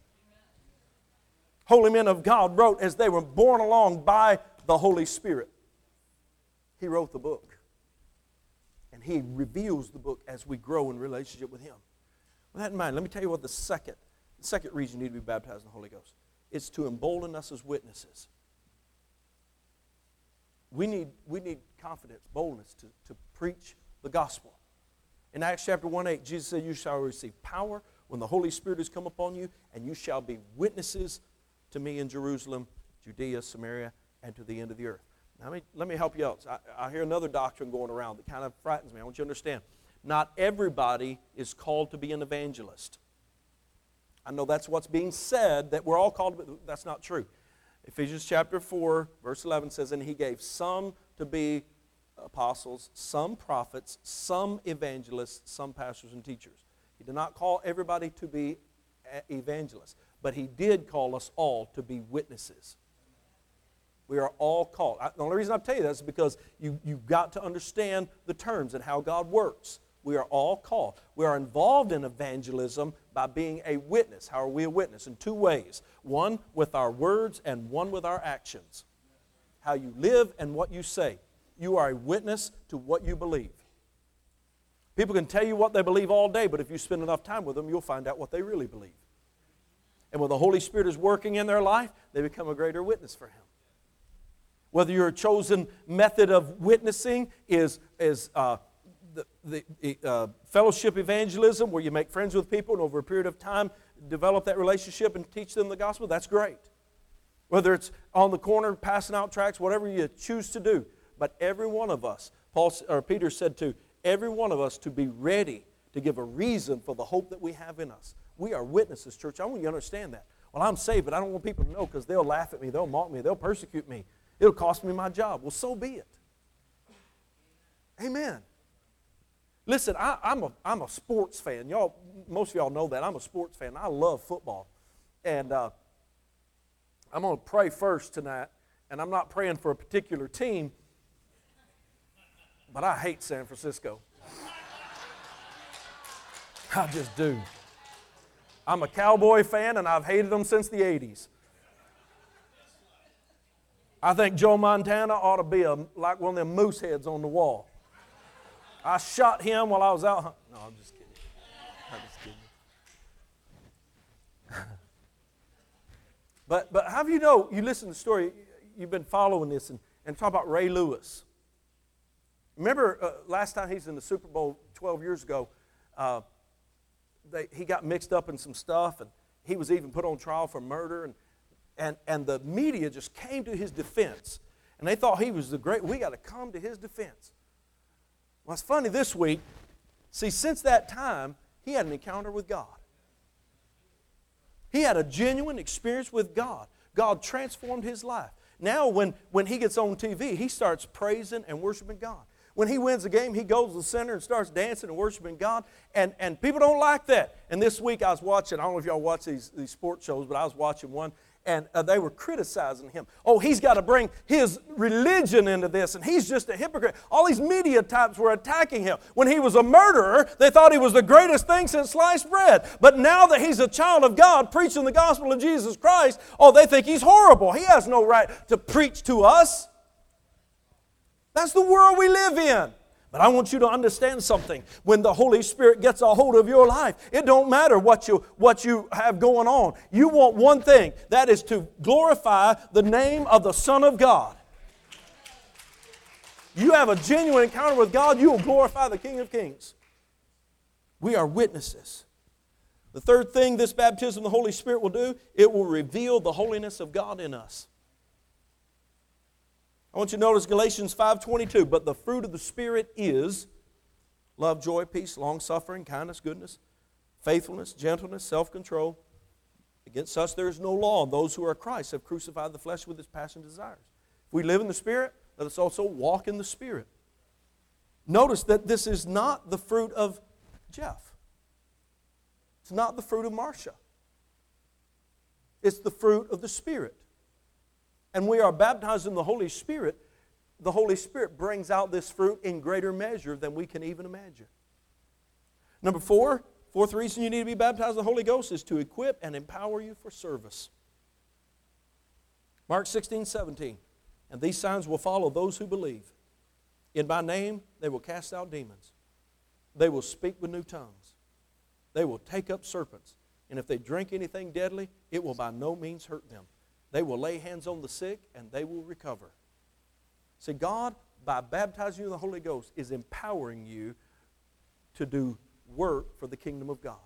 Holy men of God wrote as they were borne along by the Holy Spirit. He wrote the book. And He reveals the book as we grow in relationship with Him. With that in mind, let me tell you what the second, the second reason you need to be baptized in the Holy Ghost. It's to embolden us as witnesses. We need, we need confidence, boldness to, to preach the gospel. In Acts chapter one eight, Jesus said, you shall receive power when the Holy Spirit has come upon you, and you shall be witnesses to me in Jerusalem, Judea, Samaria, and to the end of the earth. Now, let me, let me help you out. I, I hear another doctrine going around that kind of frightens me. I want you to understand. Not everybody is called to be an evangelist. I know that's what's being said, that we're all called to be. That's not true. Ephesians chapter four, verse eleven says, and He gave some to be apostles, some prophets, some evangelists, some pastors and teachers. He did not call everybody to be evangelists, but He did call us all to be witnesses. We are all called. I, the only reason I tell you that is because you, you've got to understand the terms and how God works. We are all called. We are involved in evangelism by being a witness. How are we a witness? In two ways. One with our words and one with our actions. How you live and what you say. You are a witness to what you believe. People can tell you what they believe all day, but if you spend enough time with them, you'll find out what they really believe. And when the Holy Spirit is working in their life, they become a greater witness for Him. Whether your chosen method of witnessing is, is uh, the, the uh, fellowship evangelism, where you make friends with people and over a period of time develop that relationship and teach them the gospel, that's great. Whether it's on the corner passing out tracts, whatever you choose to do. But every one of us, Paul or Peter said to every one of us to be ready to give a reason for the hope that we have in us. We are witnesses, church. I want you to understand that. Well, I'm saved, but I don't want people to know because they'll laugh at me, they'll mock me, they'll persecute me. It'll cost me my job. Well, so be it. Amen. Listen, I, I'm, a, I'm a sports fan. Y'all, most of y'all know that. I'm a sports fan. I love football. And uh, I'm going to pray first tonight, and I'm not praying for a particular team, but I hate San Francisco. I just do. I'm a Cowboy fan, and I've hated them since the eighties. I think Joe Montana ought to be a, like one of them moose heads on the wall. I shot him while I was out hunting. No, I'm just kidding. I'm just kidding. but, but how do you know, you listen to the story, you've been following this, and, and talk about Ray Lewis. Remember uh, last time he was in the Super Bowl twelve years ago, uh, they, he got mixed up in some stuff, and he was even put on trial for murder, and, and, and the media just came to his defense. And they thought he was the great, we got to come to his defense. Well, it's funny this week, see, since that time, he had an encounter with God. He had a genuine experience with God. God transformed his life. Now when, when he gets on T V, he starts praising and worshiping God. When he wins a game, he goes to the center and starts dancing and worshiping God. And, and people don't like that. And this week I was watching, I don't know if y'all watch these, these sports shows, but I was watching one. And uh, they were criticizing him. Oh, he's got to bring his religion into this, and he's just a hypocrite. All these media types were attacking him. When he was a murderer, they thought he was the greatest thing since sliced bread. But now that he's a child of God preaching the gospel of Jesus Christ, oh, they think he's horrible. He has no right to preach to us. That's the world we live in. But I want you to understand something. When the Holy Spirit gets a hold of your life, it don't matter what you, what you have going on. You want one thing, that is to glorify the name of the Son of God. You have a genuine encounter with God, you will glorify the King of Kings. We are witnesses. The third thing this baptism of the Holy Spirit will do, it will reveal the holiness of God in us. I want you to notice Galatians five twenty-two. But the fruit of the Spirit is love, joy, peace, long-suffering, kindness, goodness, faithfulness, gentleness, self-control. Against such there is no law. And those who are Christ have crucified the flesh with its passion and desires. If we live in the Spirit, let us also walk in the Spirit. Notice that this is not the fruit of Jeff. It's not the fruit of Marcia. It's the fruit of the Spirit. And we are baptized in the Holy Spirit. The Holy Spirit brings out this fruit in greater measure than we can even imagine. Number four, fourth reason you need to be baptized in the Holy Ghost is to equip and empower you for service. Mark sixteen, seventeen. And these signs will follow those who believe. In my name they will cast out demons. They will speak with new tongues. They will take up serpents. And if they drink anything deadly, it will by no means hurt them. They will lay hands on the sick, and they will recover. See, God, by baptizing you in the Holy Ghost, is empowering you to do work for the kingdom of God.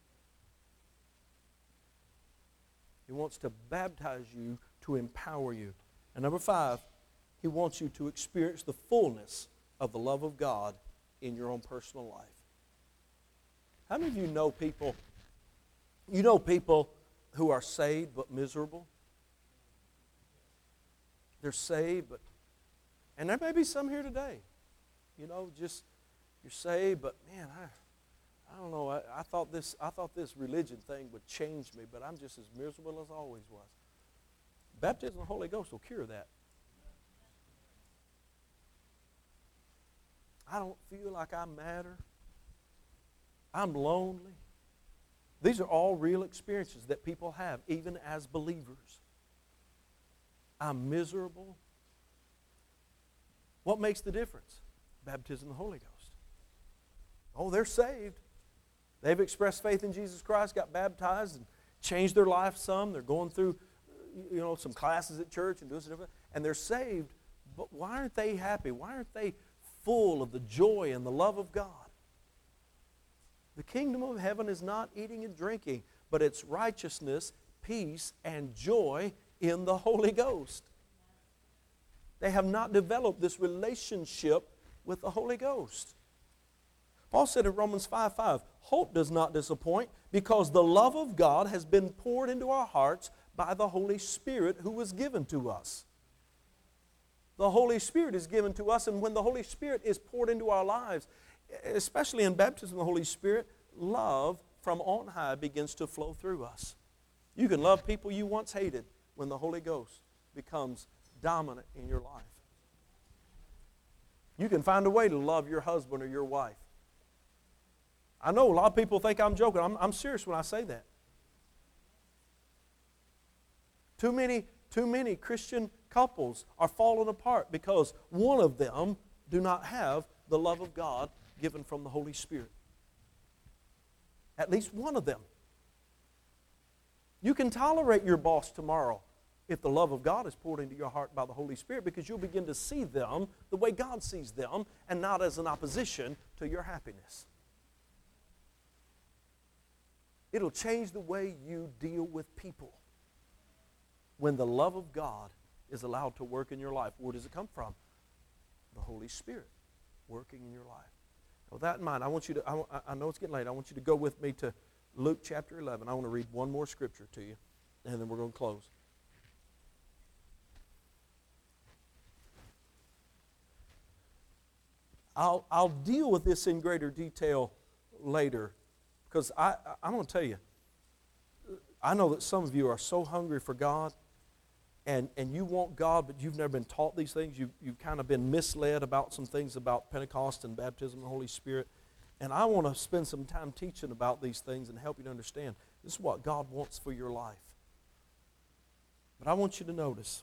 He wants to baptize you to empower you. And number five, He wants you to experience the fullness of the love of God in your own personal life. How many of you know people, you know people who are saved but miserable? They're saved, but, and there may be some here today, you know, just, you're saved, but man, I, I don't know, I, I thought this, I thought this religion thing would change me, but I'm just as miserable as I always was. Baptism of the Holy Ghost will cure that. I don't feel like I matter. I'm lonely. These are all real experiences that people have, even as believers. I'm miserable. What makes the difference? Baptism of the Holy Ghost. Oh, they're saved. They've expressed faith in Jesus Christ, got baptized, and changed their life some. They're going through, you know, some classes at church and doing some different, and they're saved. But why aren't they happy? Why aren't they full of the joy and the love of God? The kingdom of heaven is not eating and drinking, but it's righteousness, peace, and joy in the Holy Ghost. They have not developed this relationship with the Holy Ghost. Paul said in Romans five five, hope does not disappoint because the love of God has been poured into our hearts by the Holy Spirit who was given to us. The Holy Spirit is given to us, and when the Holy Spirit is poured into our lives, especially in baptism of the Holy Spirit, love from on high begins to flow through us. You can love people you once hated when the Holy Ghost becomes dominant in your life. You can find a way to love your husband or your wife. I know a lot of people think I'm joking. I'm, I'm serious when I say that. Too many, too many Christian couples are falling apart because one of them do not have the love of God given from the Holy Spirit. At least one of them. You can tolerate your boss tomorrow if the love of God is poured into your heart by the Holy Spirit, because you'll begin to see them the way God sees them and not as an opposition to your happiness. It'll change the way you deal with people when the love of God is allowed to work in your life. Where does it come from? The Holy Spirit working in your life. With that in mind, I want you to, I, I know it's getting late, I want you to go with me to Luke chapter eleven. I want to read one more scripture to you, and then we're going to close. I'll, I'll deal with this in greater detail later, because I, I, I'm going to tell you, I know that some of you are so hungry for God, and, and you want God, but you've never been taught these things. You, you've kind of been misled about some things about Pentecost and baptism of the Holy Spirit. And I want to spend some time teaching about these things and help you to understand this is what God wants for your life. But I want you to notice,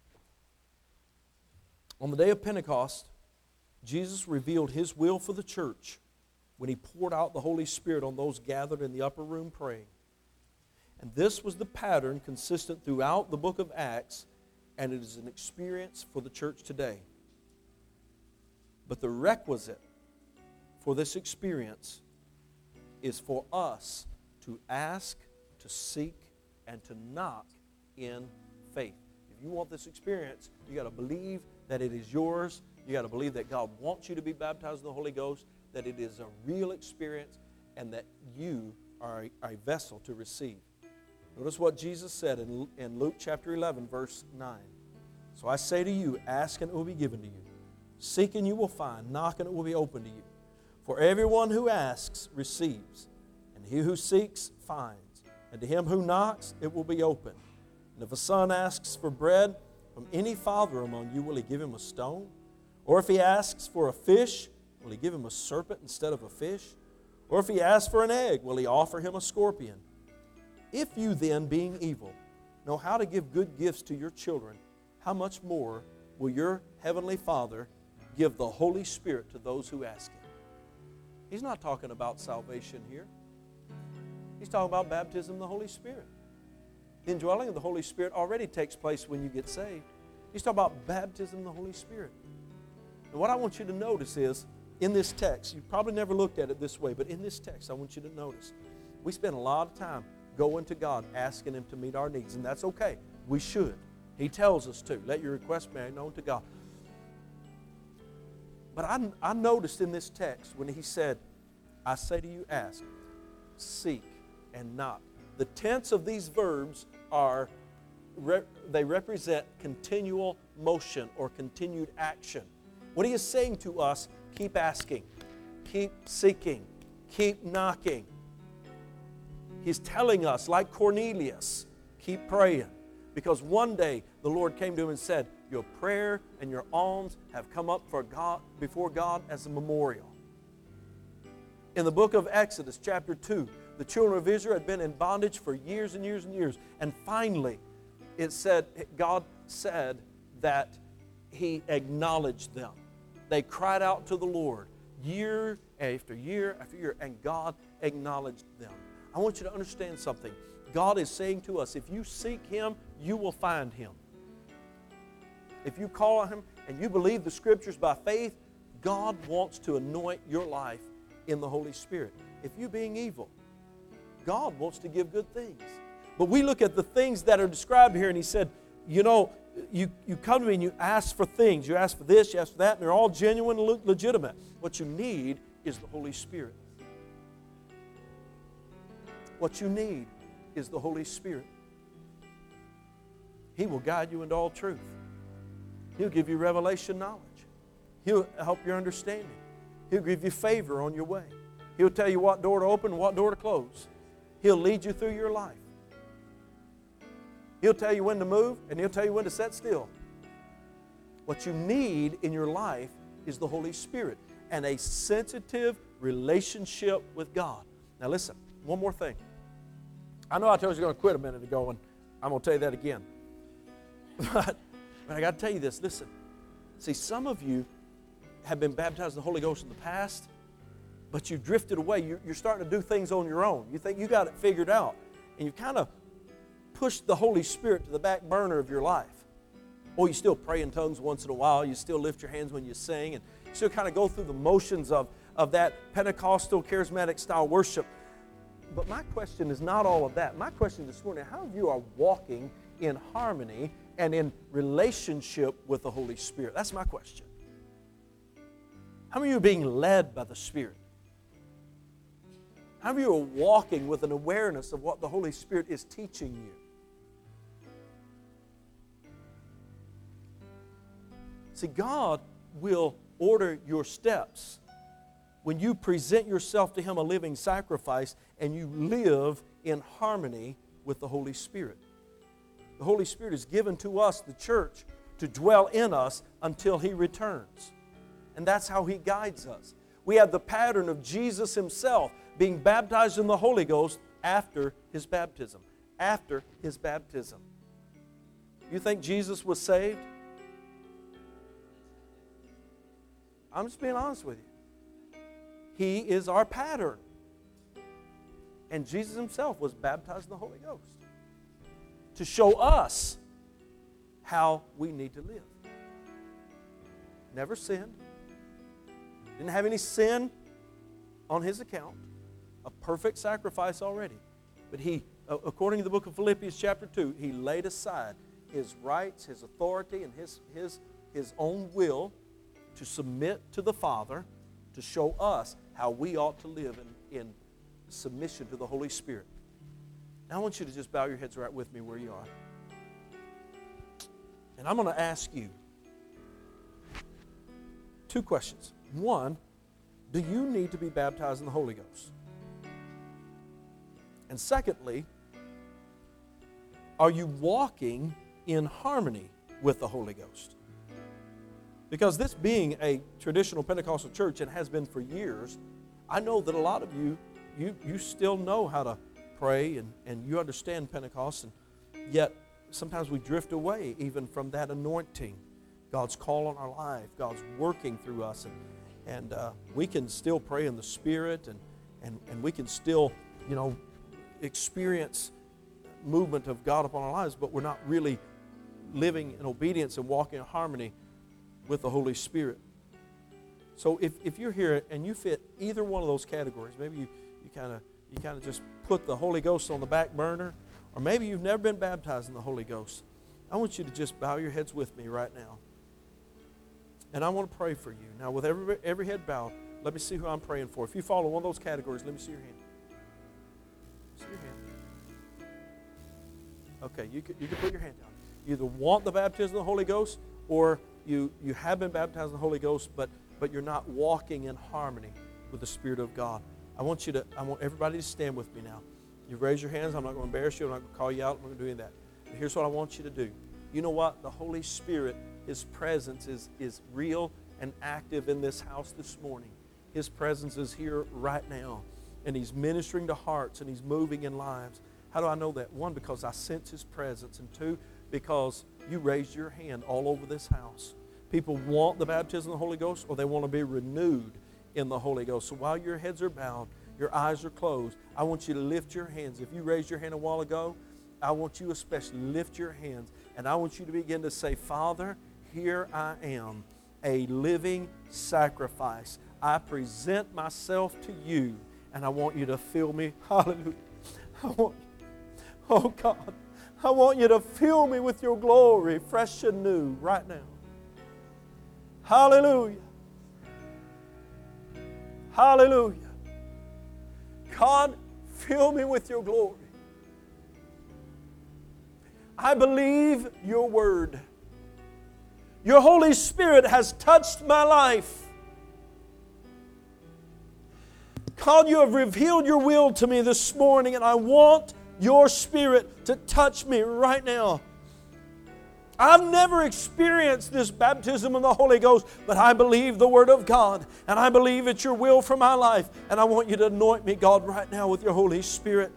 on the day of Pentecost, Jesus revealed His will for the church when He poured out the Holy Spirit on those gathered in the upper room praying. And this was the pattern consistent throughout the book of Acts, and it is an experience for the church today. But the requisite for this experience is for us to ask, to seek, and to knock in faith. If you want this experience, you got to believe that it is yours. You got to believe that God wants you to be baptized in the Holy Ghost, that it is a real experience, and that you are a, a vessel to receive. Notice what Jesus said in, in Luke chapter eleven, verse nine. So I say to you, ask and it will be given to you. Seek and you will find. Knock and it will be opened to you. For everyone who asks receives, and he who seeks finds. And to him who knocks it will be opened. And if a son asks for bread from any father among you, will he give him a stone? Or if he asks for a fish, will he give him a serpent instead of a fish? Or if he asks for an egg, will he offer him a scorpion? If you then, being evil, know how to give good gifts to your children, how much more will your heavenly Father give the Holy Spirit to those who ask Him? He's not talking about salvation here. He's talking about baptism of the Holy Spirit. The indwelling of the Holy Spirit already takes place when you get saved. He's talking about baptism of the Holy Spirit. And what I want you to notice is, in this text, you probably never looked at it this way, but in this text, I want you to notice, we spend a lot of time going to God, asking Him to meet our needs, and that's okay. We should. He tells us to. Let your request be made known to God. But I, I noticed in this text when He said, I say to you, ask, seek, and knock. The tense of these verbs are, they represent continual motion or continued action. What He is saying to us, keep asking, keep seeking, keep knocking. He's telling us, like Cornelius, keep praying. Because one day the Lord came to him and said, your prayer and your alms have come up for God, before God as a memorial. In the book of Exodus, chapter two, the children of Israel had been in bondage for years and years and years. And finally, it said, God said that He acknowledged them. They cried out to the Lord year after year after year, and God acknowledged them. I want you to understand something. God is saying to us, if you seek Him, you will find Him. If you call on Him and you believe the Scriptures by faith, God wants to anoint your life in the Holy Spirit. If you being evil, God wants to give good things. But we look at the things that are described here, and He said, you know, you, you come to me and you ask for things. You ask for this, you ask for that, and they're all genuine and legitimate. What you need is the Holy Spirit. What you need is the Holy Spirit. He will guide you into all truth. He'll give you revelation knowledge. He'll help your understanding. He'll give you favor on your way. He'll tell you what door to open and what door to close. He'll lead you through your life. He'll tell you when to move, and He'll tell you when to sit still. What you need in your life is the Holy Spirit and a sensitive relationship with God. Now listen, one more thing. I know I told you I was going to quit a minute ago, and I'm going to tell you that again. But, but I got to tell you this. Listen. See, some of you have been baptized in the Holy Ghost in the past, but you drifted away. You're, you're starting to do things on your own. You think you got it figured out, and you kind of pushed the Holy Spirit to the back burner of your life. Or you still pray in tongues once in a while. You still lift your hands when you sing, and you still kind of go through the motions of, of that Pentecostal, charismatic style worship. But my question is not all of that. My question this morning, how of you are walking in harmony and in relationship with the Holy Spirit? That's my question. How many of you are being led by the Spirit? How many of you are walking with an awareness of what the Holy Spirit is teaching you? See, God will order your steps when you present yourself to Him a living sacrifice and you live in harmony with the Holy Spirit. The Holy Spirit is given to us, the church, to dwell in us until He returns. And that's how He guides us. We have the pattern of Jesus Himself being baptized in the Holy Ghost after His baptism. After His baptism. You think Jesus was saved? I'm just being honest with you. He is our pattern. And Jesus Himself was baptized in the Holy Ghost to show us how we need to live. Never sinned. Didn't have any sin on His account. A perfect sacrifice already. But He, according to the book of Philippians chapter two, He laid aside His rights, His authority, and His, his, his own will to submit to the Father to show us how we ought to live in, in submission to the Holy Spirit. Now I want you to just bow your heads right with me where you are. And I'm going to ask you two questions. One, do you need to be baptized in the Holy Ghost? And secondly, are you walking in harmony with the Holy Ghost? Because this being a traditional Pentecostal church, and has been for years, I know that a lot of you, you, you still know how to pray and, and you understand Pentecost, and yet sometimes we drift away even from that anointing. God's call on our life, God's working through us, and, and uh, we can still pray in the Spirit, and, and, and we can still, you know, experience movement of God upon our lives, but we're not really living in obedience and walking in harmony with the Holy Spirit. So if, if you're here and you fit either one of those categories, maybe you, you kind of you kind of just put the Holy Ghost on the back burner, or maybe you've never been baptized in the Holy Ghost, I want you to just bow your heads with me right now. And I want to pray for you. Now with every, every head bowed, let me see who I'm praying for. If you fall in one of those categories, let me see your hand. See your hand. Okay, you can, you can put your hand down. You either want the baptism of the Holy Ghost, or you, you have been baptized in the Holy Ghost, but, but you're not walking in harmony with the Spirit of God. I want you to, I want everybody to stand with me now. You raise your hands. I'm not going to embarrass you. I'm not going to call you out. I'm not going to do any of that. But here's what I want you to do. You know what? The Holy Spirit, His presence is, is real and active in this house this morning. His presence is here right now. And He's ministering to hearts, and He's moving in lives. How do I know that? One, because I sense His presence. And two, because you raised your hand all over this house. People want the baptism of the Holy Ghost, or they want to be renewed in the Holy Ghost. So while your heads are bowed, your eyes are closed, I want you to lift your hands. If you raised your hand a while ago, I want you especially to lift your hands, and I want you to begin to say, Father, here I am, a living sacrifice. I present myself to you, and I want you to fill me. Hallelujah. I want, oh God, I want you to fill me with your glory, fresh and new, right now. Hallelujah. Hallelujah. God, fill me with your glory. I believe your word. Your Holy Spirit has touched my life. God, you have revealed your will to me this morning, and I want your Spirit to touch me right now. I've never experienced this baptism of the Holy Ghost, but I believe the Word of God, and I believe it's your will for my life, and I want you to anoint me, God, right now with your Holy Spirit.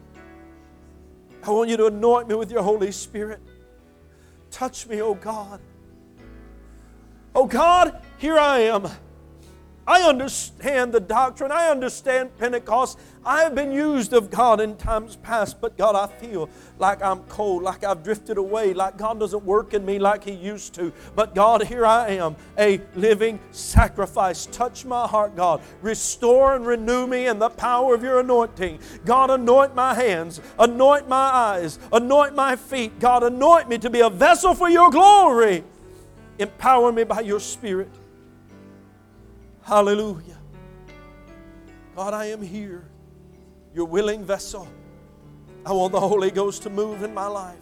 I want you to anoint me with your Holy Spirit. Touch me, oh God. Oh God, here I am. I understand the doctrine. I understand Pentecost. I have been used of God in times past, but God, I feel like I'm cold, like I've drifted away, like God doesn't work in me like He used to. But God, here I am, a living sacrifice. Touch my heart, God. Restore and renew me in the power of your anointing. God, anoint my hands, anoint my eyes, anoint my feet. God, anoint me to be a vessel for your glory. Empower me by your Spirit. Hallelujah. God, I am here, your willing vessel. I want the Holy Ghost to move in my life.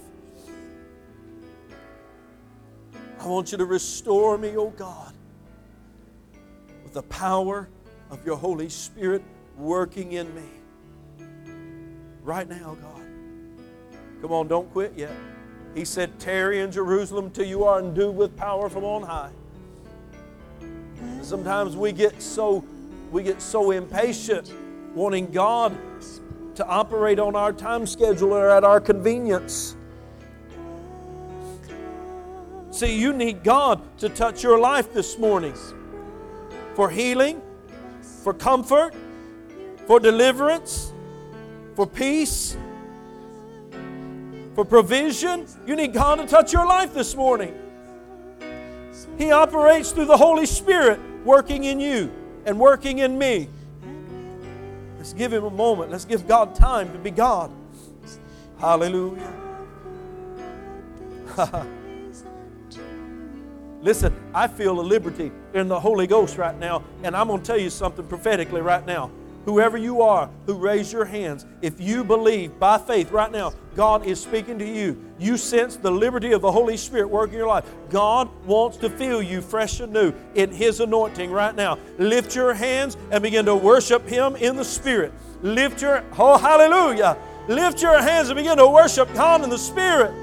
I want you to restore me, oh God, with the power of your Holy Spirit working in me. Right now, God. Come on, don't quit yet. He said, tarry in Jerusalem till you are endued with power from on high. Sometimes we get so we get so impatient, wanting God to operate on our time schedule or at our convenience. See, you need God to touch your life this morning for healing, for comfort, for deliverance, for peace, for provision. You need God to touch your life this morning. He operates through the Holy Spirit working in you and working in me. Let's give Him a moment. Let's give God time to be God. Hallelujah. Listen, I feel a liberty in the Holy Ghost right now, and I'm going to tell you something prophetically right now. Whoever you are who raise your hands, if you believe by faith right now, God is speaking to you. You sense the liberty of the Holy Spirit working in your life. God wants to fill you fresh and new in His anointing right now. Lift your hands and begin to worship Him in the Spirit. Lift your, oh hallelujah. Lift your hands and begin to worship God in the Spirit.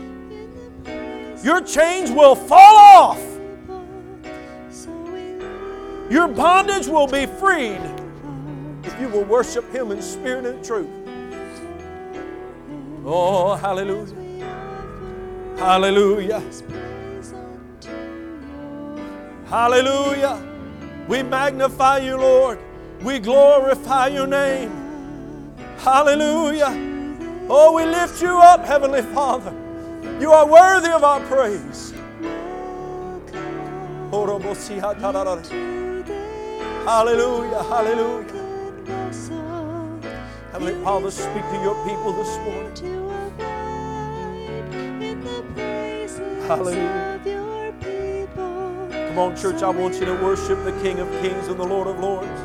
Your chains will fall off. Your bondage will be freed. If you will worship Him in spirit and truth. Oh, hallelujah. Hallelujah. Hallelujah. We magnify you, Lord. We glorify your name. Hallelujah. Oh, we lift you up, Heavenly Father. You are worthy of our praise. Hallelujah. Hallelujah. Heavenly Father, speak to your people this morning. Hallelujah. Come on, church, I want you to worship the King of Kings and the Lord of Lords.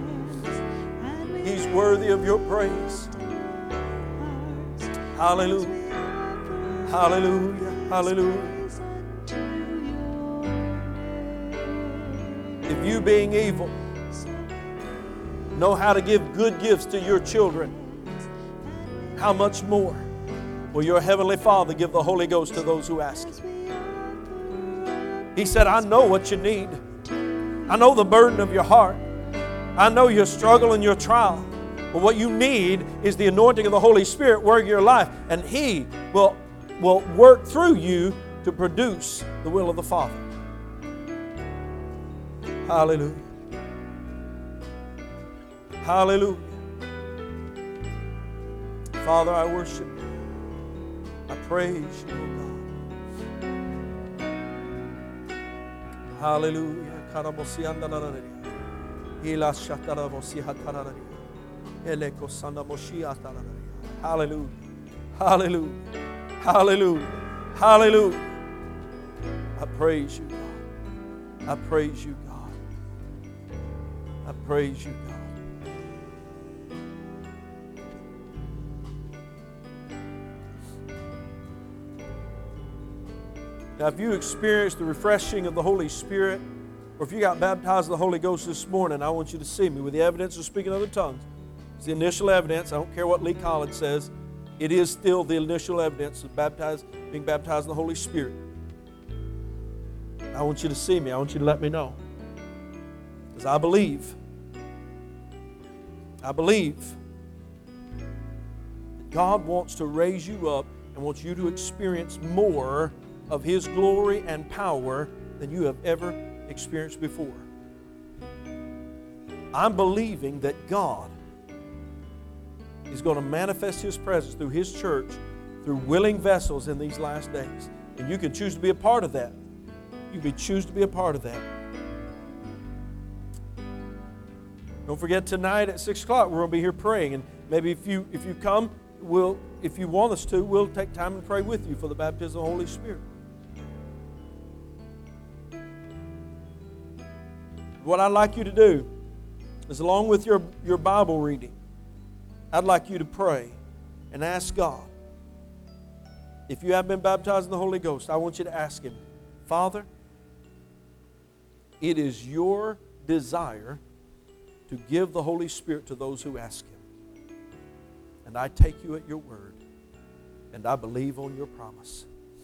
He's worthy of your praise. Hallelujah. Hallelujah. Hallelujah. If you, being evil, know how to give good gifts to your children, how much more will your Heavenly Father give the Holy Ghost to those who ask Him? He said, I know what you need. I know the burden of your heart. I know your struggle and your trial. But what you need is the anointing of the Holy Spirit working in your life, and He will, will work through you to produce the will of the Father. Hallelujah. Hallelujah. Father, I worship you. I praise you, O God. Hallelujah. Hallelujah. Hallelujah. Hallelujah. Hallelujah. I praise you, God. I praise you, God. I praise you, God. Now, if you experienced the refreshing of the Holy Spirit, or if you got baptized in the Holy Ghost this morning, I want you to see me with the evidence of speaking other tongues. It's the initial evidence. I don't care what Lee Collins says. It is still the initial evidence of baptized, being baptized in the Holy Spirit. I want you to see me. I want you to let me know. Because I believe, I believe that God wants to raise you up and wants you to experience more of His glory and power than you have ever experienced before. I'm believing that God is going to manifest His presence through His church, through willing vessels in these last days. And you can choose to be a part of that. You can choose to be a part of that. Don't forget tonight at six o'clock we're going to be here praying. And maybe if you if you come, we'll if you want us to, we'll take time and pray with you for the baptism of the Holy Spirit. What I'd like you to do is, along with your, your Bible reading, I'd like you to pray and ask God. If you have been baptized in the Holy Ghost, I want you to ask Him, Father, it is your desire to give the Holy Spirit to those who ask Him. And I take you at your word, and I believe on your promise.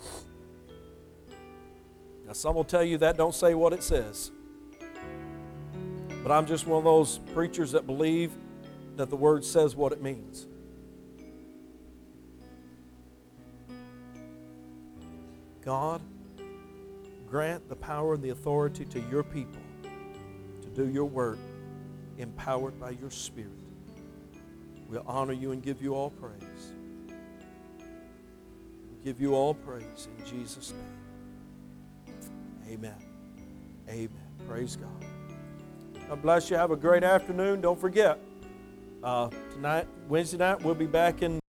Now, some will tell you that don't say what it says. But I'm just one of those preachers that believe that the Word says what it means. God, grant the power and the authority to your people to do your work, empowered by your Spirit. We'll honor you and give you all praise. We'll give you all praise in Jesus' name. Amen. Amen. Praise God. God bless you. Have a great afternoon. Don't forget, uh, tonight, Wednesday night, we'll be back in